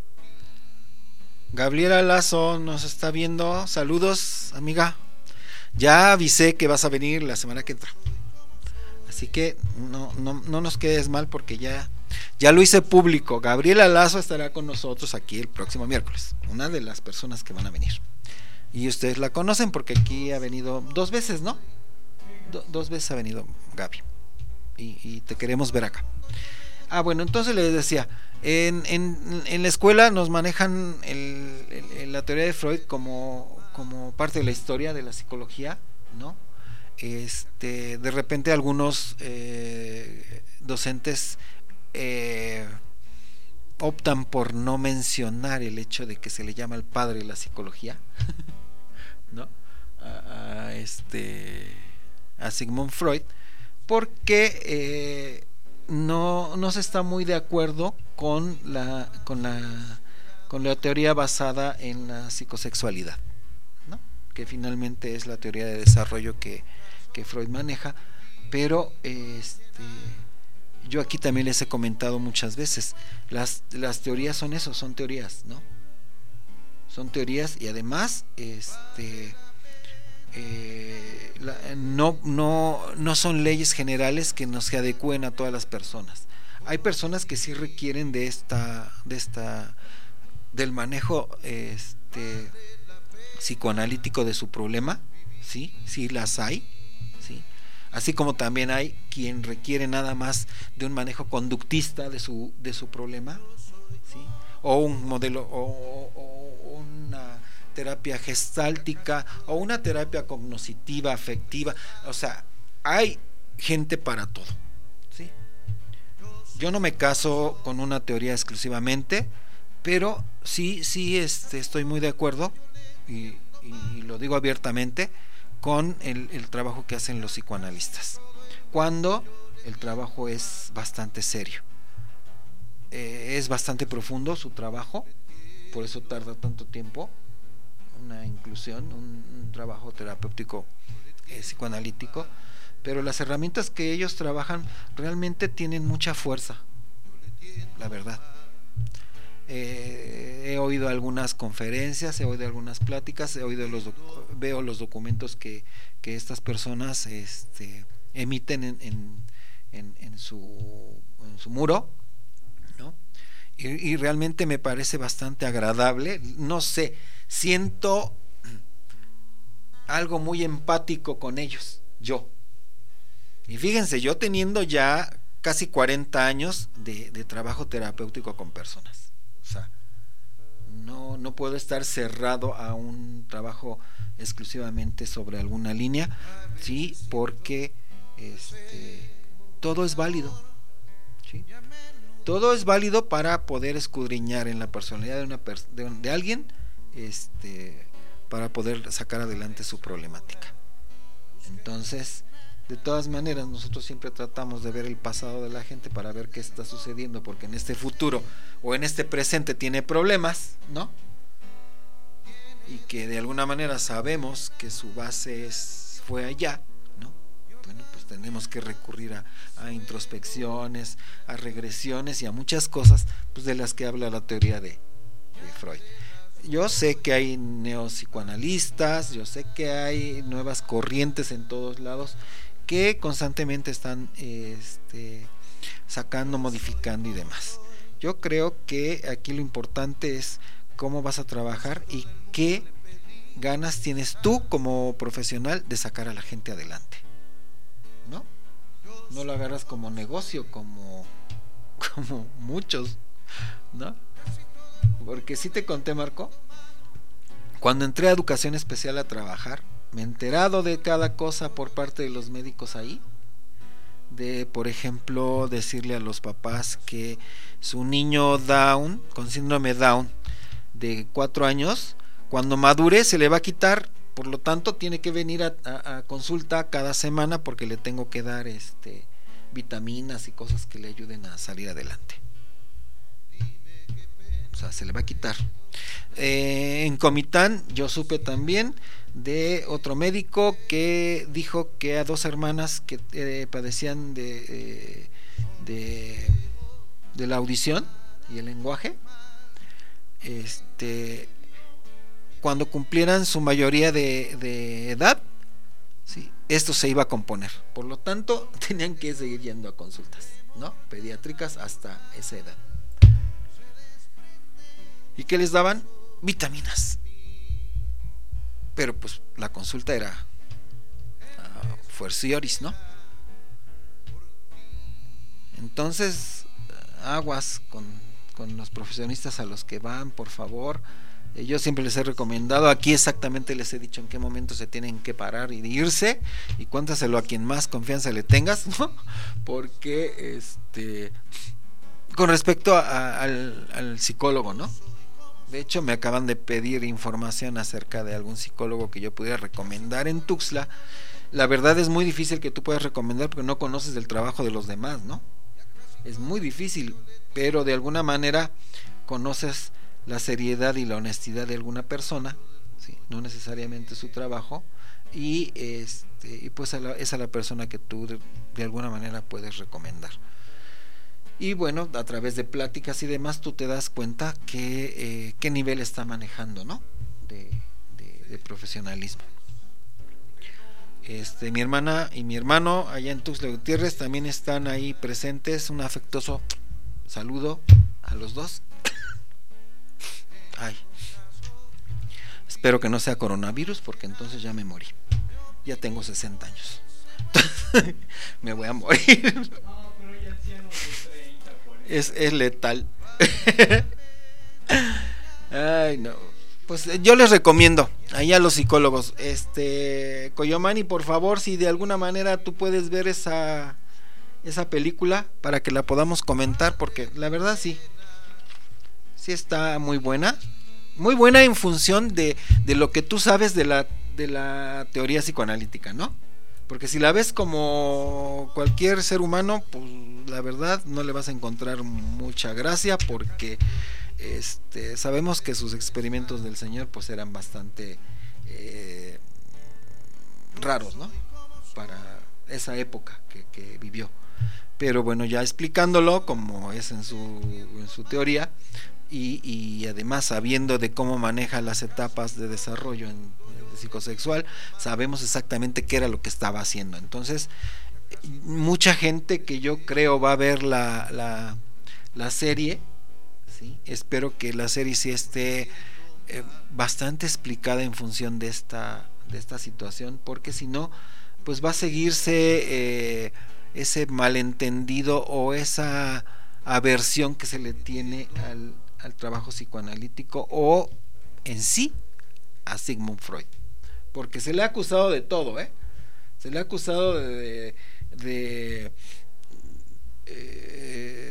Gabriela Lazo nos está viendo. Saludos, amiga. Ya avisé que vas a venir la semana que entra. Así que no, no, no nos quedes mal porque ya, ya lo hice público. Gabriela Lazo estará con nosotros aquí el próximo miércoles. Una de las personas que van a venir. Y ustedes la conocen porque aquí ha venido dos veces, ¿no? Do, dos veces ha venido Gaby. Y, y te queremos ver acá. Ah, bueno, entonces les decía, en, en, en la escuela nos manejan el, el, la teoría de Freud como, como parte de la historia de la psicología, ¿no? Este, de repente algunos eh, docentes eh, optan por no mencionar el hecho de que se le llama el padre de la psicología, ¿no? A, a este a Sigmund Freud, porque eh, no, no se está muy de acuerdo con la con la con la teoría basada en la psicosexualidad, ¿no? Que finalmente es la teoría de desarrollo que que Freud maneja, pero este, yo aquí también les he comentado muchas veces, las, las teorías son eso, son teorías, ¿no? Son teorías y además este, eh, la, no, no, no son leyes generales que nos se adecúen a todas las personas. Hay personas que sí requieren de esta, de esta, del manejo este, psicoanalítico de su problema, sí, sí las hay. ¿Sí? Así como también hay quien requiere nada más de un manejo conductista de su, de su problema, ¿sí? O un modelo o, o, o una terapia gestáltica o una terapia cognoscitiva, afectiva, o sea, hay gente para todo, ¿sí? Yo no me caso con una teoría exclusivamente, pero sí, sí este, estoy muy de acuerdo y, y lo digo abiertamente con el, el trabajo que hacen los psicoanalistas cuando el trabajo es bastante serio, eh, es bastante profundo su trabajo, por eso tarda tanto tiempo una inclusión, un, un trabajo terapéutico eh, psicoanalítico, pero las herramientas que ellos trabajan realmente tienen mucha fuerza, la verdad. Eh, he oído algunas conferencias, he oído algunas pláticas, he oído los docu- veo los documentos que, que estas personas este, emiten en, en, en, en, su, en su muro, ¿no? Y, y realmente me parece bastante agradable. No sé, siento algo muy empático con ellos, yo. Y fíjense, yo teniendo ya casi cuarenta años de, de trabajo terapéutico con personas. O sea, no, no puedo estar cerrado a un trabajo exclusivamente sobre alguna línea, sí, porque este, todo es válido. ¿sí? Todo es válido para poder escudriñar en la personalidad de, una pers- de, un- de alguien, este, para poder sacar adelante su problemática. Entonces, de todas maneras, nosotros siempre tratamos de ver el pasado de la gente para ver qué está sucediendo, porque en este futuro o en este presente tiene problemas, ¿no? Y que de alguna manera sabemos que su base es, fue allá, ¿no? Bueno, pues tenemos que recurrir a, a introspecciones, a regresiones y a muchas cosas, pues de las que habla la teoría de, de Freud. Yo sé que hay neopsicoanalistas, yo sé que hay nuevas corrientes en todos lados que constantemente están este, sacando, modificando y demás. Yo creo que aquí lo importante es cómo vas a trabajar y qué ganas tienes tú como profesional de sacar a la gente adelante, ¿no? No lo agarras como negocio, como, como muchos, ¿no? Porque sí te conté, Marco, cuando entré a educación especial a trabajar, me he enterado de cada cosa por parte de los médicos ahí, de, por ejemplo, decirle a los papás que su niño Down, con síndrome Down, de cuatro años, cuando madure se le va a quitar, por lo tanto tiene que venir a, a, a consulta cada semana porque le tengo que dar este vitaminas y cosas que le ayuden a salir adelante. O sea, se le va a quitar. Eh, en Comitán yo supe también de otro médico que dijo que a dos hermanas que eh, padecían de, eh, de de la audición y el lenguaje, este, cuando cumplieran su mayoría de, de edad, ¿sí?, esto se iba a componer. Por lo tanto, tenían que seguir yendo a consultas, ¿no?, pediátricas hasta esa edad. ¿Y qué les daban? Vitaminas. Pero pues la consulta era uh, fuercioris, ¿no? Entonces, aguas con, con los profesionistas a los que van, por favor. Eh, yo siempre les he recomendado, aquí exactamente les he dicho en qué momento se tienen que parar y irse, y cuéntaselo a quien más confianza le tengas, ¿no? Porque este, con respecto a, a, al, al psicólogo, ¿no? De hecho, me acaban de pedir información acerca de algún psicólogo que yo pudiera recomendar en Tuxtla. La verdad es muy difícil que tú puedas recomendar porque no conoces el trabajo de los demás, ¿no? Es muy difícil, pero de alguna manera conoces la seriedad y la honestidad de alguna persona, ¿sí?, no necesariamente su trabajo, y este y pues a la, es a la persona que tú de, de alguna manera puedes recomendar. Y bueno, a través de pláticas y demás tú te das cuenta que eh, qué nivel está manejando, ¿no?, de, de, de profesionalismo. Este, mi hermana y mi hermano allá en Tuxtla Gutiérrez también están ahí presentes. Un afectuoso saludo a los dos. Ay, espero que no sea coronavirus porque entonces ya me morí. Ya tengo sesenta años. Me voy a morir. No, pero ya ancianos de treinta, cuarenta. Es, es letal. Ay, no. Pues yo les recomiendo ahí a los psicólogos, este, Coyomani, por favor, si de alguna manera tú puedes ver esa esa película para que la podamos comentar, porque la verdad sí, sí está muy buena, muy buena en función de, de lo que tú sabes de la de la teoría psicoanalítica, ¿no? Porque si la ves como cualquier ser humano, pues la verdad no le vas a encontrar mucha gracia, porque Este, sabemos que sus experimentos del señor pues eran bastante eh, raros, ¿no?, para esa época que, que vivió. Pero bueno, ya explicándolo como es en su, en su teoría, y, y además sabiendo de cómo maneja las etapas de desarrollo en, en psicosexual, sabemos exactamente qué era lo que estaba haciendo. Entonces mucha gente que yo creo va a ver la, la, la serie, ¿sí? Espero que la serie sí esté eh, bastante explicada en función de esta, de esta situación, porque si no, pues va a seguirse eh, ese malentendido o esa aversión que se le tiene al, al trabajo psicoanalítico o en sí a Sigmund Freud, porque se le ha acusado de todo, ¿eh? Se le ha acusado de, de, de eh,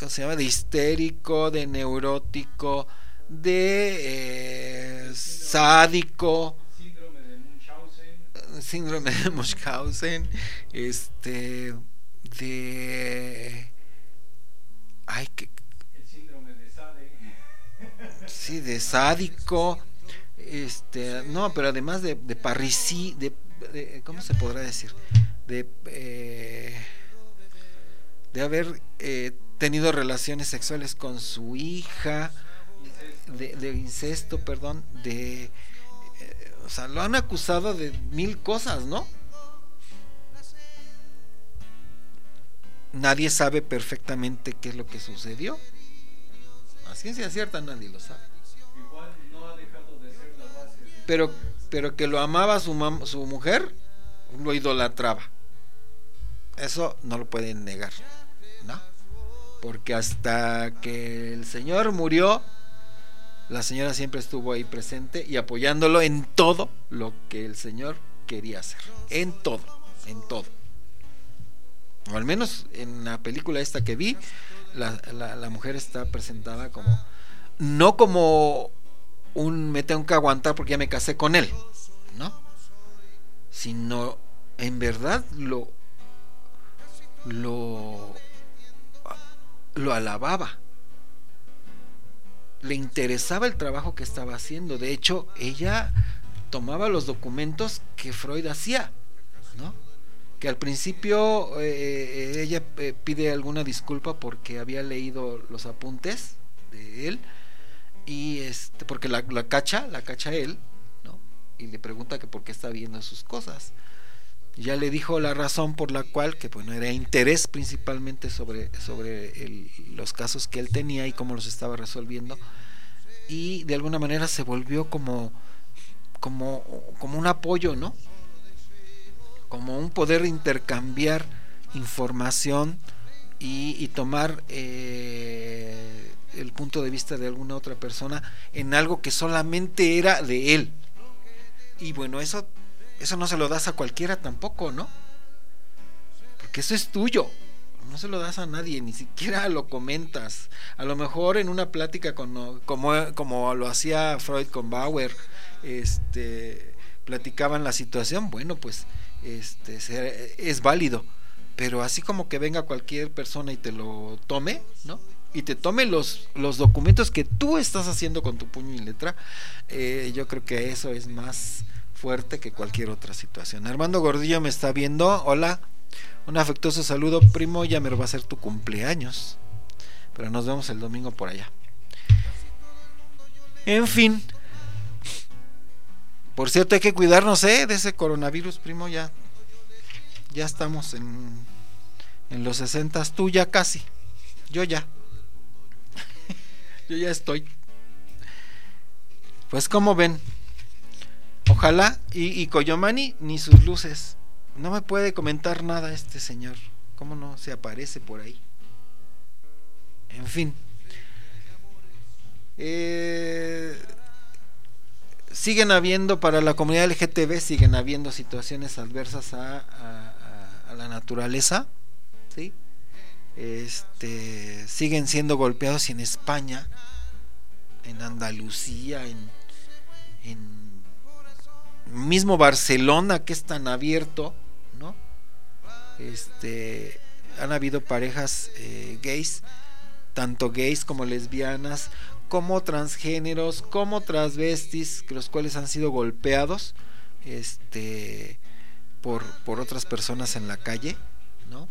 ¿cómo se llama? De histérico, de neurótico, de eh, sádico, Síndrome de Munchausen. síndrome de Munchausen, este, de, ay, que, El síndrome de Sade. sí, de sádico, este, no, pero además de, de parricí, de, de, ¿cómo se podrá decir? De, eh, de haber eh, tenido relaciones sexuales con su hija, de, de incesto, perdón, de, eh, o sea, lo han acusado de mil cosas, ¿no? Nadie sabe perfectamente qué es lo que sucedió. A ciencia cierta nadie lo sabe. Igual no ha dejado de ser la base de... Pero, pero que lo amaba su, mam- su mujer, lo idolatraba. Eso no lo pueden negar, ¿no? Porque hasta que el señor murió, la señora siempre estuvo ahí presente y apoyándolo en todo lo que el señor quería hacer. En todo, en todo. O al menos en la película esta que vi, la, la, la mujer está presentada como, no como un me tengo que aguantar porque ya me casé con él, ¿no? Sino en verdad lo lo lo alababa, le interesaba el trabajo que estaba haciendo. De hecho, ella tomaba los documentos que Freud hacía, ¿no? Que al principio eh, ella eh, pide alguna disculpa porque había leído los apuntes de él y este porque la, la cacha, la cacha él, ¿no? Y le pregunta que por qué está viendo sus cosas. Ya le dijo la razón por la cual, que bueno, era interés principalmente sobre, sobre el, los casos que él tenía y cómo los estaba resolviendo, y de alguna manera se volvió como, como, como un apoyo, ¿no? Como un poder intercambiar información y, y tomar eh, el punto de vista de alguna otra persona en algo que solamente era de él. Y bueno, eso eso no se lo das a cualquiera tampoco, ¿no? Porque eso es tuyo, no se lo das a nadie, ni siquiera lo comentas. A lo mejor en una plática con, como, como lo hacía Freud con Bauer, este, platicaban la situación, bueno, pues este, es válido, pero así como que venga cualquier persona y te lo tome, ¿no? Y te tome los, los documentos que tú estás haciendo con tu puño y letra, eh, yo creo que eso es más fuerte que cualquier otra situación. Armando Gordillo me está viendo. Hola, un afectuoso saludo, primo. Ya me va a ser tu cumpleaños, pero nos vemos el domingo por allá. En fin, por cierto, hay que cuidarnos ¿eh? de ese coronavirus, primo. Ya, ya estamos en, en los sesentas. Tú ya casi, yo ya yo ya estoy. Pues como ven, ojalá, y, y Coyomani ni sus luces. No me puede comentar nada este señor. ¿Cómo no se aparece por ahí? En fin. Eh, siguen habiendo, para la comunidad L G T B, siguen habiendo situaciones adversas a, a, a la naturaleza, ¿sí? Este, siguen siendo golpeados en España, en Andalucía, en, en mismo Barcelona, que es tan abierto, ¿no? Este, han habido parejas eh, gays, tanto gays como lesbianas, como transgéneros, como transvestis, los cuales han sido golpeados, este, por, por otras personas en la calle, ¿no?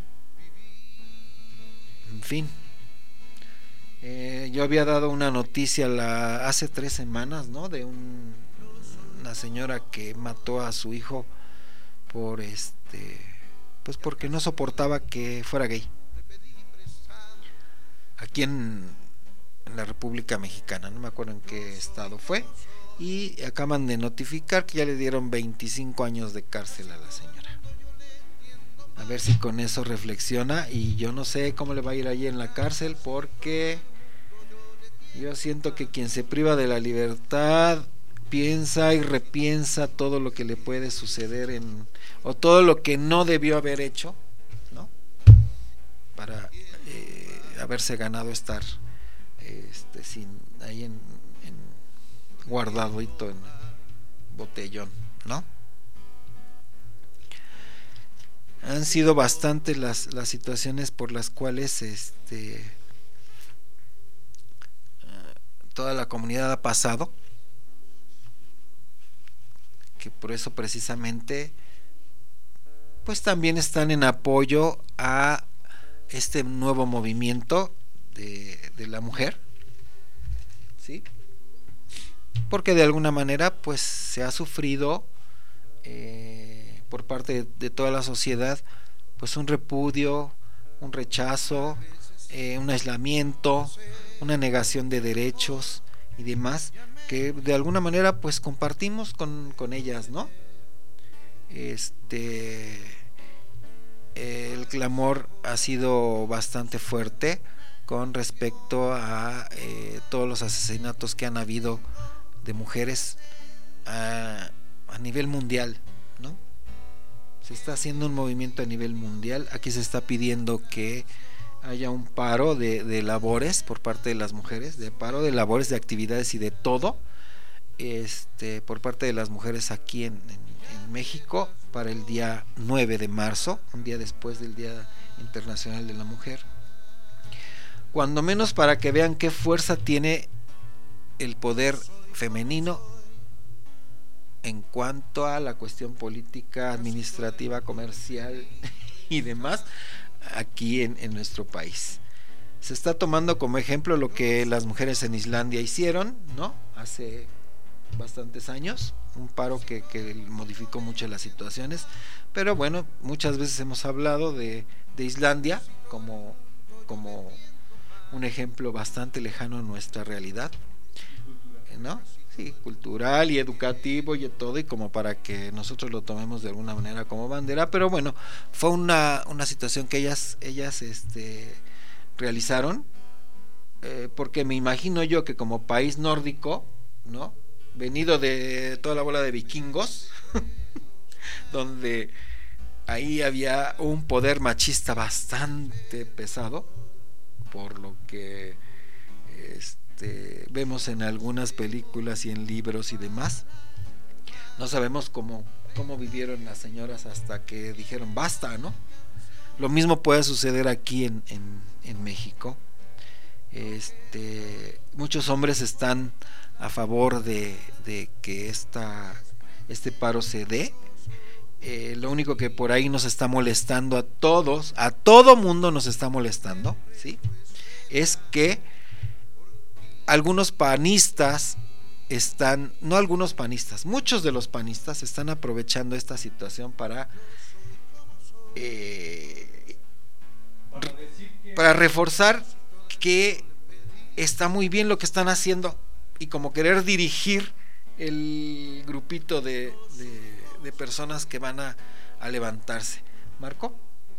En fin, eh, yo había dado una noticia la, hace tres semanas, ¿no? De un, una señora que mató a su hijo por este, pues porque no soportaba que fuera gay. Aquí en, en la República Mexicana, no me acuerdo en qué estado fue, y acaban de notificar que ya le dieron veinticinco años de cárcel a la señora. A ver si con eso reflexiona, y yo no sé cómo le va a ir allí en la cárcel, porque yo siento que quien se priva de la libertad piensa y repiensa todo lo que le puede suceder en, o todo lo que no debió haber hecho, ¿no? Para eh, haberse ganado estar este, sin ahí en, en guardadito en botellón, ¿no? Han sido bastantes las, las situaciones por las cuales este toda la comunidad ha pasado, que por eso precisamente pues también están en apoyo a este nuevo movimiento de, de la mujer, ¿sí? Porque de alguna manera pues se ha sufrido eh, por parte de, de toda la sociedad pues un repudio, un rechazo, eh, un aislamiento, una negación de derechos y demás, que de alguna manera pues compartimos con, con ellas, ¿no? Este el clamor ha sido bastante fuerte con respecto a eh, todos los asesinatos que han habido de mujeres a, a nivel mundial, ¿no? Se está haciendo un movimiento a nivel mundial. Aquí se está pidiendo que haya un paro de, de labores por parte de las mujeres, de paro de labores, de actividades y de todo, este, por parte de las mujeres aquí en, en, en México para el día nueve de marzo, un día después del Día Internacional de la Mujer. Cuando menos para que vean qué fuerza tiene el poder femenino en cuanto a la cuestión política, administrativa, comercial y demás aquí en, en nuestro país. Se está tomando como ejemplo lo que las mujeres en Islandia hicieron, ¿no? Hace bastantes años, un paro que, que modificó mucho las situaciones, pero bueno, muchas veces hemos hablado de, de Islandia como, como un ejemplo bastante lejano a nuestra realidad, ¿no? Sí, cultural y educativo y todo, y como para que nosotros lo tomemos de alguna manera como bandera, pero bueno, fue una, una situación que ellas, ellas este, realizaron, eh, porque me imagino yo que como país nórdico, ¿no? Venido de toda la bola de vikingos, donde ahí había un poder machista bastante pesado, por lo que este Este, vemos en algunas películas y en libros y demás. No sabemos cómo, cómo vivieron las señoras hasta que dijeron basta, ¿no? Lo mismo puede suceder aquí en, en, en México. Este, muchos hombres están a favor de, de que esta, este paro se dé. Eh, lo único que por ahí nos está molestando a todos, a todo mundo nos está molestando, ¿sí? Es que algunos panistas están, no algunos panistas, muchos de los panistas están aprovechando esta situación para eh, para reforzar que está muy bien lo que están haciendo y como querer dirigir el grupito de, de, de personas que van a, a levantarse. ¿Marco?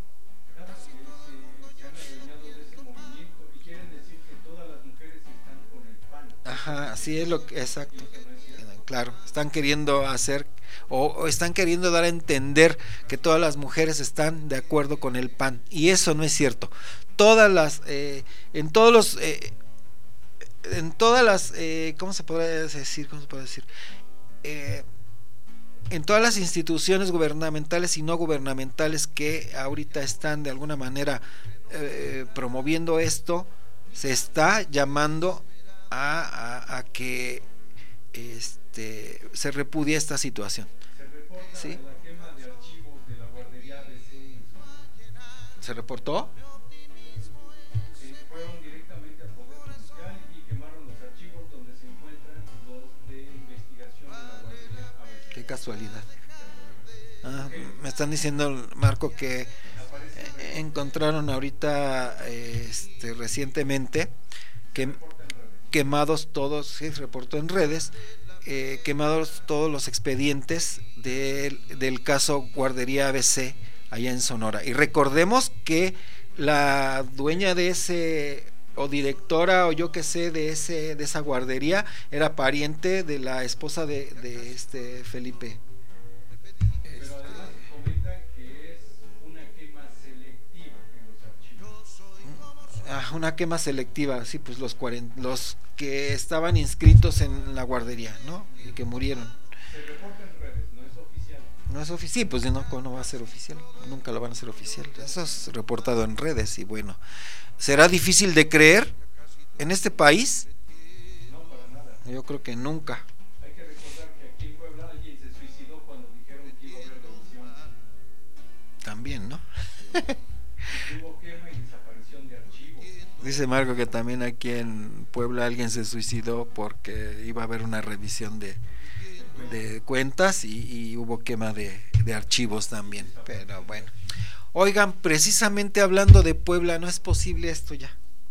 Ajá, así es lo que, exacto, claro, están queriendo hacer o, o están queriendo dar a entender que todas las mujeres están de acuerdo con el P A N, y eso no es cierto. Todas las, eh, en todos los, eh, en todas las, eh, ¿cómo se podría decir? ¿Cómo se puede decir? Eh, en todas las instituciones gubernamentales y no gubernamentales que ahorita están de alguna manera eh, promoviendo esto, se está llamando A, a, a que este, se repudie esta situación. Se reporta ¿sí? la quema de archivos de la guardería A B C. ¿Se reportó? Sí, fueron directamente al Poder Judicial y quemaron los archivos donde se encuentran los de investigación de la guardería A B C. Qué casualidad. Ah, me están diciendo, Marco, que eh, encontraron ahorita este, recientemente que quemados todos, sí, se reportó en redes, eh, quemados todos los expedientes del, del caso Guardería A B C allá en Sonora. Y recordemos que la dueña de ese, o directora, o yo que sé, de ese, de esa guardería, era pariente de la esposa de, de este Felipe. Pero además comentan que es una quema selectiva en los archivos. una quema selectiva, sí, pues los cuarenta, los que estaban inscritos en la guardería, ¿no? Y que murieron. Se reporta en redes, no es oficial. No es oficial, sí, pues no, no va a ser oficial, nunca lo van a hacer oficial. Eso es reportado en redes y bueno, ¿será difícil de creer en este país? No, para nada. Yo creo que nunca. Hay que recordar que aquí en Puebla alguien se suicidó cuando dijeron que iba a haber revisión. También, ¿no? Hubo quema y desaparición de archivos. Dice Marco que también aquí en Puebla alguien se suicidó porque iba a haber una revisión de, de cuentas y, y hubo quema de, de archivos también. Pero bueno. Oigan, precisamente hablando de Puebla, no es posible esto ya.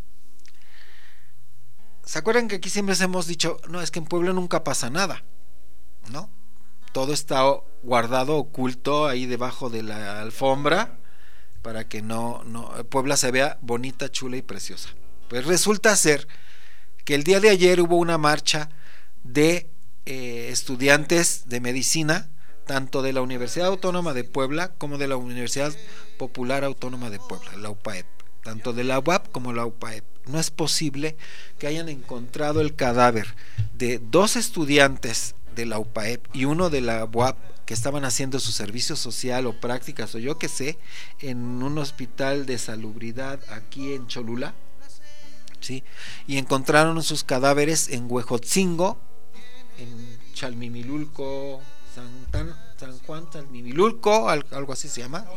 ¿Se acuerdan que aquí siempre les hemos dicho, no, es que en Puebla nunca pasa nada, ¿no? Todo está guardado, oculto ahí debajo de la alfombra para que no, no Puebla se vea bonita, chula y preciosa. Pues resulta ser que el día de ayer hubo una marcha de eh, estudiantes de medicina, tanto de la Universidad Autónoma de Puebla como de la Universidad Popular Autónoma de Puebla, la U P A E P, tanto de la U A P como la U P A E P. No es posible que hayan encontrado el cadáver de dos estudiantes de la U P A E P y uno de la U A P que estaban haciendo su servicio social o prácticas o yo qué sé en un hospital de salubridad aquí en Cholula, ¿sí? Y encontraron sus cadáveres en Huejotzingo, en Chalmimilulco, San, San Juan Chalmimilulco, algo así se llama,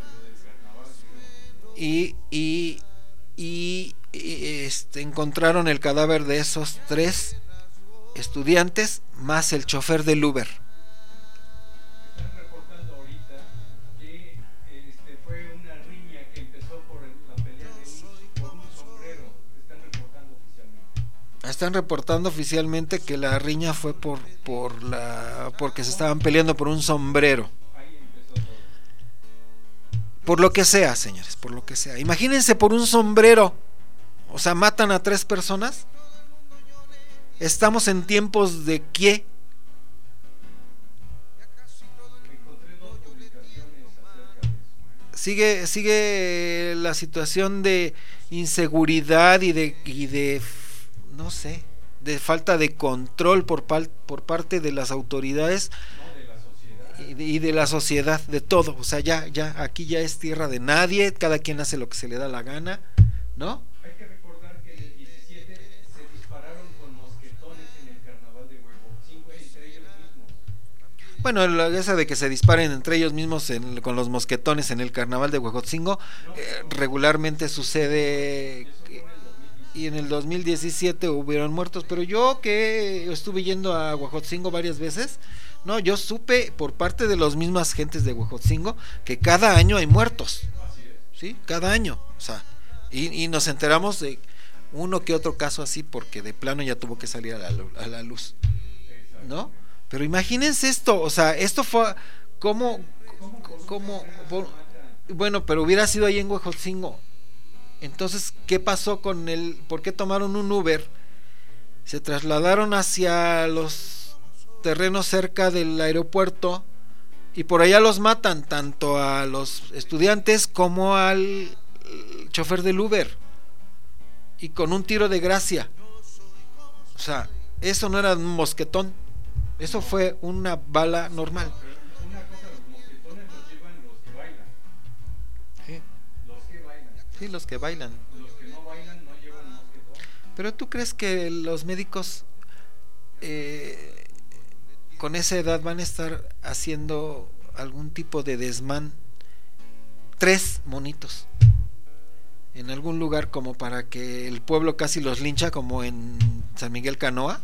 y, y, y, y este, encontraron el cadáver de esos tres estudiantes más el chofer del Uber. Están reportando ahorita que este, fue una riña que empezó por el, la pelea de un, por un sombrero. Están reportando oficialmente. Están reportando oficialmente que la riña fue por, por la porque se estaban peleando por un sombrero. Ahí empezó todo. Por lo que sea, señores, por lo que sea. Imagínense por un sombrero. O sea, matan a tres personas. Estamos en tiempos de qué. Encontré dos publicaciones acerca de eso. Sigue, sigue la situación de inseguridad y de, y de no sé, de falta de control por, pal, por parte de las autoridades. No, de la sociedad. Y de, y de la sociedad, de todo. O sea, ya, ya, aquí ya es tierra de nadie. Cada quien hace lo que se le da la gana, ¿no? Hay que recordar que en el diecisiete se dispararon con mosquetones en el carnaval de Huejotzingo entre ellos mismos. Bueno, la, esa de que se disparen entre ellos mismos en, con los mosquetones en el carnaval de Huejotzingo, eh, regularmente sucede. Que, y en el dos mil diecisiete hubieron muertos, pero yo que estuve yendo a Huejotzingo varias veces, no, yo supe por parte de las mismas gentes de Huejotzingo que cada año hay muertos. Así es. Sí, cada año, o sea, y, y nos enteramos de uno que otro caso así porque de plano ya tuvo que salir a la, a la luz, ¿no? Pero imagínense esto, o sea, esto fue como, como, por, bueno, pero hubiera sido ahí en Huejotzingo. Entonces, ¿qué pasó con el, por qué tomaron un Uber? Se trasladaron hacia los terrenos cerca del aeropuerto y por allá los matan, tanto a los estudiantes como al chofer del Uber, y con un tiro de gracia. O sea, eso no era un mosquetón, eso fue una bala normal. Pero una cosa, los mosquetones los llevan los que bailan. Sí, Los que bailan. sí, los que bailan. Los que no bailan no llevan mosquetón. Pero ¿tú crees que los médicos eh, con esa edad van a estar haciendo algún tipo de desmán? Tres monitos en algún lugar como para que el pueblo casi los lincha, como en San Miguel Canoa.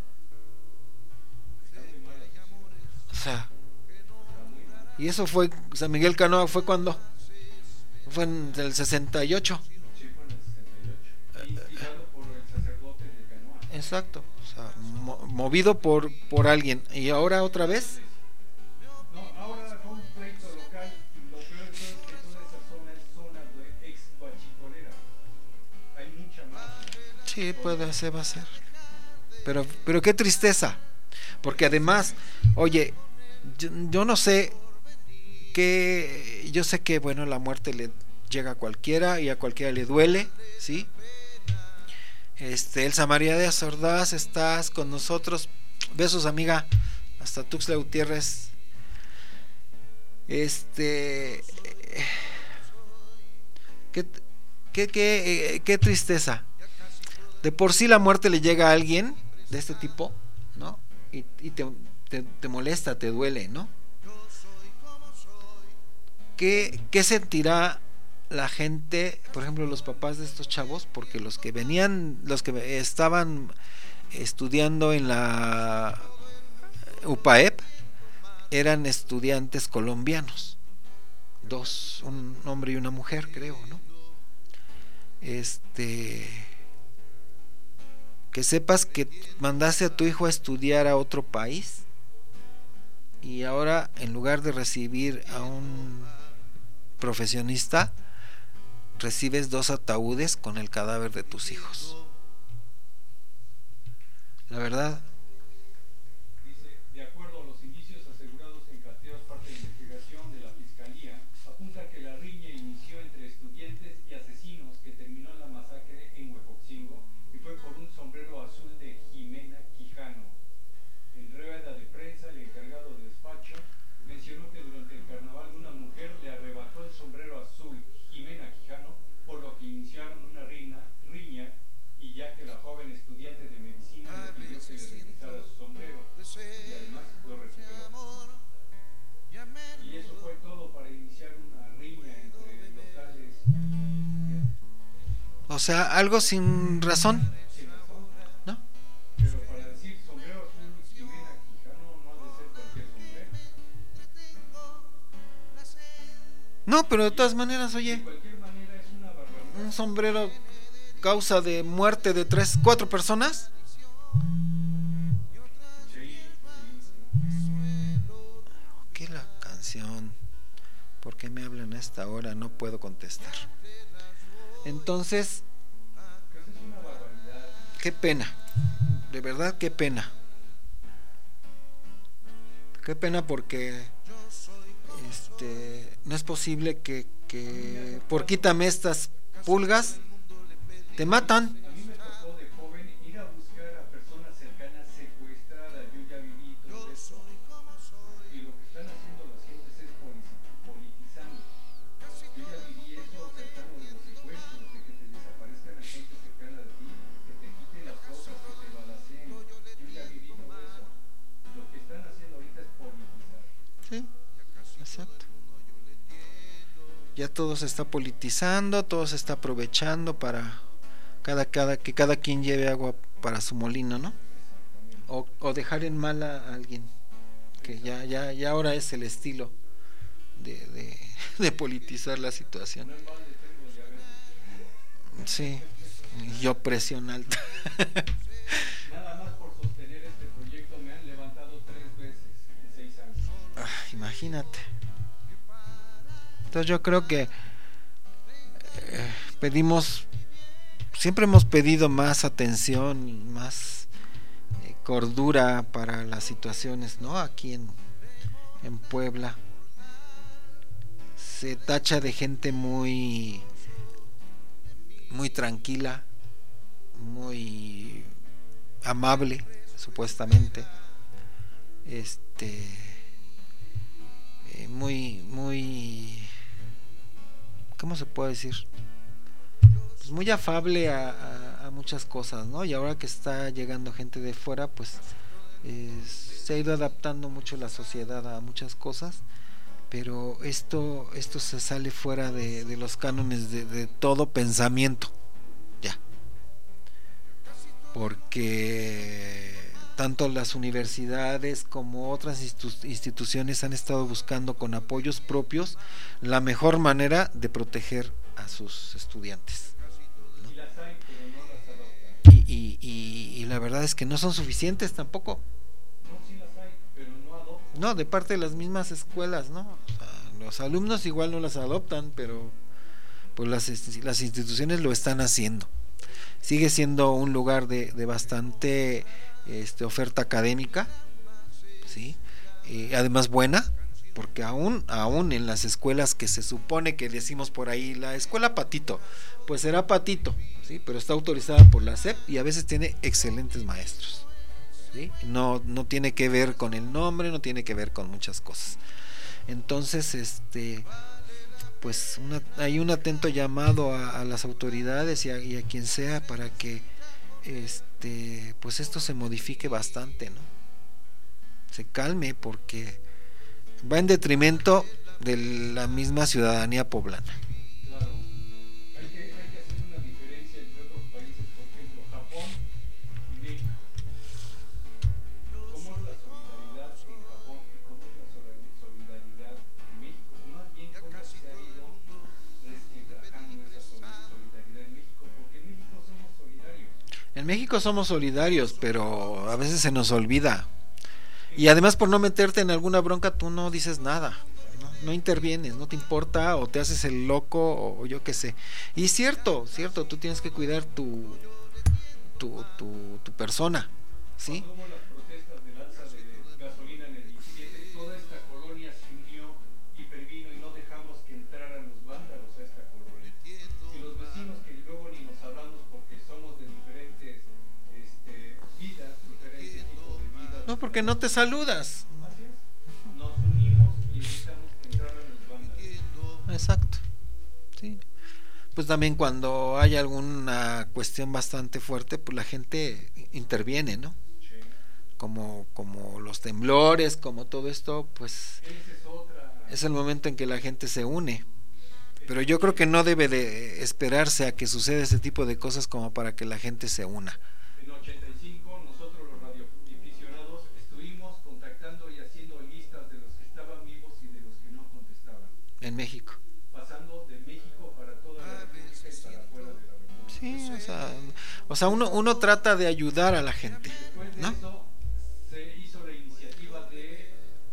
O sea, y eso fue, San Miguel Canoa fue cuando fue en el sesenta y ocho. Sí, fue en el sesenta y ocho. Instigado por el sacerdote de Canoa. Exacto, o sea, mo- movido por, por alguien. Y ahora otra vez. No, ahora fue un pleito local. Lo peor es que toda esa zona es zona de ex guachicolera. Hay mucha mafia. Sí, puede ser, va a ser. Pero, pero qué tristeza. Porque además, oye, yo, yo no sé que, yo sé que bueno, la muerte le llega a cualquiera y a cualquiera le duele, ¿sí? Este, Elsa María de Ordaz, estás con nosotros. Besos, amiga, hasta Tuxtla Gutiérrez. Este, qué, qué, qué, qué tristeza. De por sí la muerte le llega a alguien de este tipo, ¿no? Y, y te, te, te molesta, te duele, ¿no? ¿Qué, qué sentirá la gente, por ejemplo, los papás de estos chavos? Porque los que venían, los que estaban estudiando en la U P A E P eran estudiantes colombianos, dos, un hombre y una mujer, creo, ¿no? Este, que sepas que mandaste a tu hijo a estudiar a otro país y ahora, en lugar de recibir a un profesionista, recibes dos ataúdes con el cadáver de tus hijos. La verdad. Dice, de acuerdo a los indicios asegurados en cateos, parte de investigación de la Fiscalía apunta que la riña inició entre estudiantes y asesinos que terminó en la masacre en Huejotzingo y fue por un sombrero azul de Jimena Quijano. En rueda de prensa, el encargado de despacho mencionó que durante el carnaval una mujer le arrebató el sombrero azul, Jimena Quijano, por lo que iniciaron una riña, riña y ya que la joven estudiante de medicina le pidió que le regresara su sombrero y además lo recuperó. Y eso fue todo para iniciar una riña entre locales y estudiantes. O sea, algo sin razón, Sin razón, ¿no? pero para decir sombrero azul Jimena Quijano no ha de ser cualquier sombrero. No, pero de todas maneras, De oye, cualquier manera es una barbaridad. un sombrero causa de muerte de tres, cuatro personas. Sí, ¿Qué la canción? ¿Por qué me hablan a esta hora? No puedo contestar. Entonces, pues es una barbaridad. qué pena. De verdad, qué pena. Qué pena porque este no es posible que, que por quítame estas pulgas te matan. A mí me tocó de joven ir a buscar a personas cercanas secuestradas. Yo ya viví todo eso. Y lo que están haciendo las gentes es poli- politizando. Yo ya viví eso cercano de los secuestros, de que te desaparezcan a gente cercana de ti, que te quiten las cosas, que te balaceen. Yo ya viví todo eso. Lo que están haciendo ahorita es politizar. Sí, exacto. Ya todo se está politizando, todo se está aprovechando para cada, cada, que cada quien lleve agua para su molino, ¿no? O, o dejar en mal a alguien, que ya, ya, ya ahora es el estilo de, de, de politizar la situación. Sí, y opresión alta. Nada más por sostener este proyecto me han levantado tres veces en seis años. Ah, imagínate. Entonces yo creo que eh, pedimos, siempre hemos pedido más atención y más eh, cordura para las situaciones, ¿no? Aquí en, en Puebla se tacha de gente muy muy tranquila, muy amable, supuestamente, este eh, muy muy ¿cómo se puede decir? Pues muy afable a, a, a muchas cosas, ¿no? Y ahora que está llegando gente de fuera, pues eh, se ha ido adaptando mucho la sociedad a muchas cosas, pero esto esto se sale fuera de, de los cánones de, de todo pensamiento, ya, porque tanto las universidades como otras institu- instituciones han estado buscando con apoyos propios la mejor manera de proteger a sus estudiantes, ¿no? Y las hay, pero no las adoptan. y, y, y, y la verdad es que no son suficientes tampoco, No, sí las hay, pero no adoptan. no, de parte de las mismas escuelas, ¿no? O sea, los alumnos igual no las adoptan, pero pues las, las instituciones lo están haciendo. Sigue siendo un lugar de, de bastante este, oferta académica, ¿sí? Eh, además buena, porque aún, aún en las escuelas que se supone que decimos por ahí, la escuela Patito, pues será Patito, ¿sí? Pero está autorizada por la S E P y a veces tiene excelentes maestros, ¿sí? No, no tiene que ver con el nombre, no tiene que ver con muchas cosas. Entonces, este, pues una, hay un atento llamado a, a las autoridades y a, y a quien sea para que este, pues esto se modifique bastante, ¿no? Se calme, porque va en detrimento de la misma ciudadanía poblana. Claro, hay que, hay que hacer una diferencia entre otros países, por ejemplo, Japón y México. ¿Cómo es la solidaridad en Japón y cómo es la solidaridad en México? O más bien, ¿cómo se ha ido resquebrajando esa solidaridad en México? Porque en México somos solidarios. En México somos solidarios, pero a veces se nos olvida. Y además, por no meterte en alguna bronca, tú no dices nada, no, no intervienes, no te importa, o te haces el loco, o, o yo qué sé. Y cierto, cierto, tú tienes que cuidar tu tu, tu, tu persona, ¿sí? Cuando hubo las protestas del alza de gasolina en el diecisiete, toda esta colonia se unió y previno y no dejamos que entraran los vándalos a esta colonia. Y los vecinos, que luego ni nos hablamos porque somos de diferentes este, vidas, diferentes tipos de vidas. No, porque no te saludas. Así es. Nos unimos y evitamos que entraran los vándalos. Exacto, sí. Pues también cuando hay alguna cuestión bastante fuerte, pues la gente interviene, ¿no? Sí. Como, como los temblores, como todo esto, pues Esa es otra. es el momento en que la gente se une. Pero yo creo que no debe de esperarse a que suceda ese tipo de cosas como para que la gente se una. En ochenta y cinco nosotros los radioaficionados estuvimos contactando y haciendo listas de los que estaban vivos y de los que no contestaban, En México. pasando de México para toda la República y para fuera de la República. Sí, o sea, o sea uno, uno trata de ayudar a la gente, Después de ¿no? eso se hizo la iniciativa del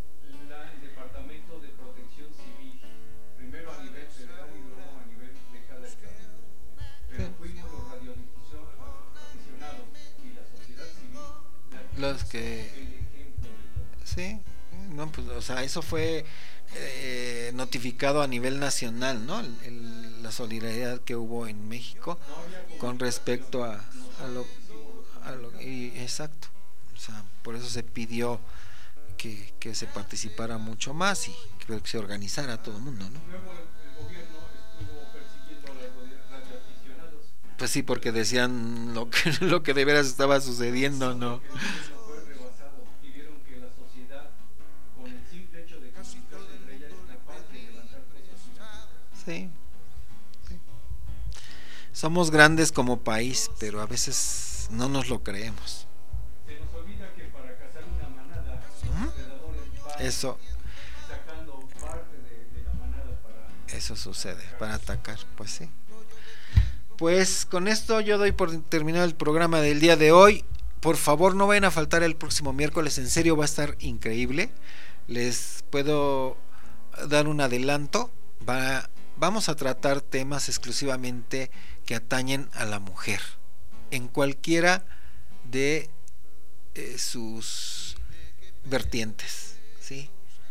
Departamento de Protección Civil, primero a nivel federal y luego a nivel de cada estado. Pero fuimos los radioaficionados y la sociedad civil la Los que... el ejemplo de todo. Sí, no, pues, o sea, eso fue eh, notificado a nivel nacional, ¿no? El, el, la solidaridad que hubo en México con respecto a, a lo, a lo y, exacto, o sea, por eso se pidió que, que se participara mucho más y que se organizara todo el mundo, ¿no? Luego el, el gobierno estuvo persiguiendo a los radioaficionados. Pues sí, porque decían lo que, lo que de veras estaba sucediendo, ¿no? El gobierno fue rebasado y vieron que la sociedad, con el simple hecho de comunicarse entre ellas, es capaz de levantar cosas gigantescas. Sí, sí. Somos grandes como país, pero a veces no nos lo creemos. Se nos olvida que para cazar una manada, ¿Mm? los predadores van Eso, sacando parte de, de la manada para... eso sucede, para atacar, pues sí. Pues con esto yo doy por terminado el programa del día de hoy. Por favor, no vayan a faltar el próximo miércoles, en serio va a estar increíble. Les puedo dar un adelanto. Va, vamos a tratar temas exclusivamente que atañen a la mujer, en cualquiera de eh, sus vertientes, ¿sí?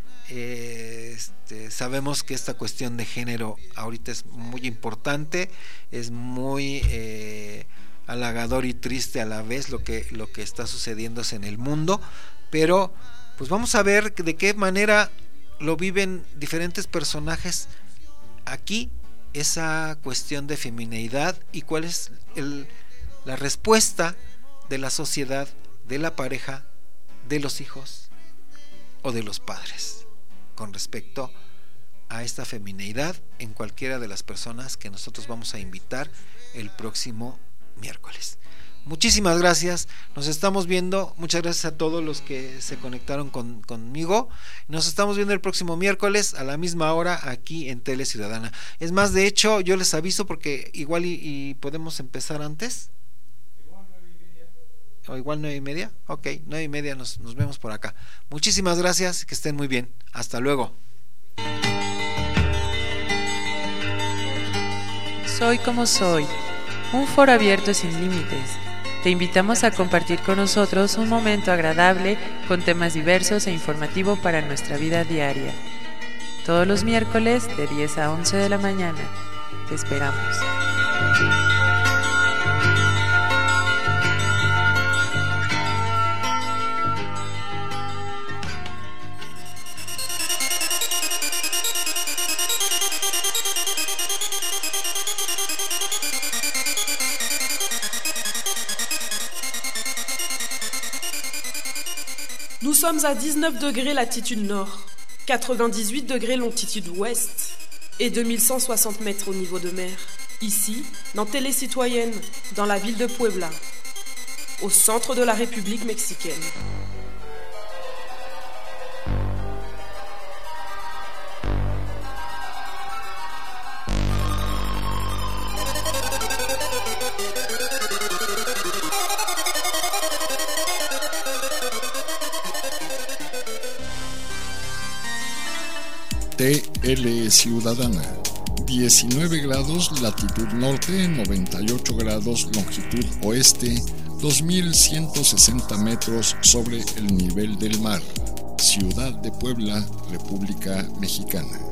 Este, sabemos que esta cuestión de género ahorita es muy importante, es muy eh, halagador y triste a la vez lo que, lo que está sucediéndose en el mundo, pero pues vamos a ver de qué manera lo viven diferentes personajes aquí, esa cuestión de femineidad y cuál es el, la respuesta de la sociedad, de la pareja, de los hijos o de los padres con respecto a esta femineidad en cualquiera de las personas que nosotros vamos a invitar el próximo miércoles. Muchísimas gracias, nos estamos viendo, muchas gracias a todos los que se conectaron con, conmigo, nos estamos viendo el próximo miércoles a la misma hora aquí en Tele Ciudadana. Es más, de hecho yo les aviso porque igual y, y podemos empezar antes. O igual nueve y media, ok, nueve y media nos, nos vemos por acá. Muchísimas gracias, que estén muy bien, hasta luego. Soy como soy, un foro abierto sin límites. Te invitamos a compartir con nosotros un momento agradable con temas diversos e informativo para nuestra vida diaria. todos los miércoles de diez a once de la mañana. Te esperamos. Nous sommes à dix-neuf degrés latitude nord, quatre-vingt-dix-huit degrés longitude ouest et deux mille cent soixante mètres au niveau de mer. Ici, dans Télé Citoyenne, dans la ville de Puebla, au centre de la République mexicaine. T L Ciudadana, diecinueve grados latitud norte, noventa y ocho grados longitud oeste, dos mil ciento sesenta metros sobre el nivel del mar. Ciudad de Puebla, República Mexicana.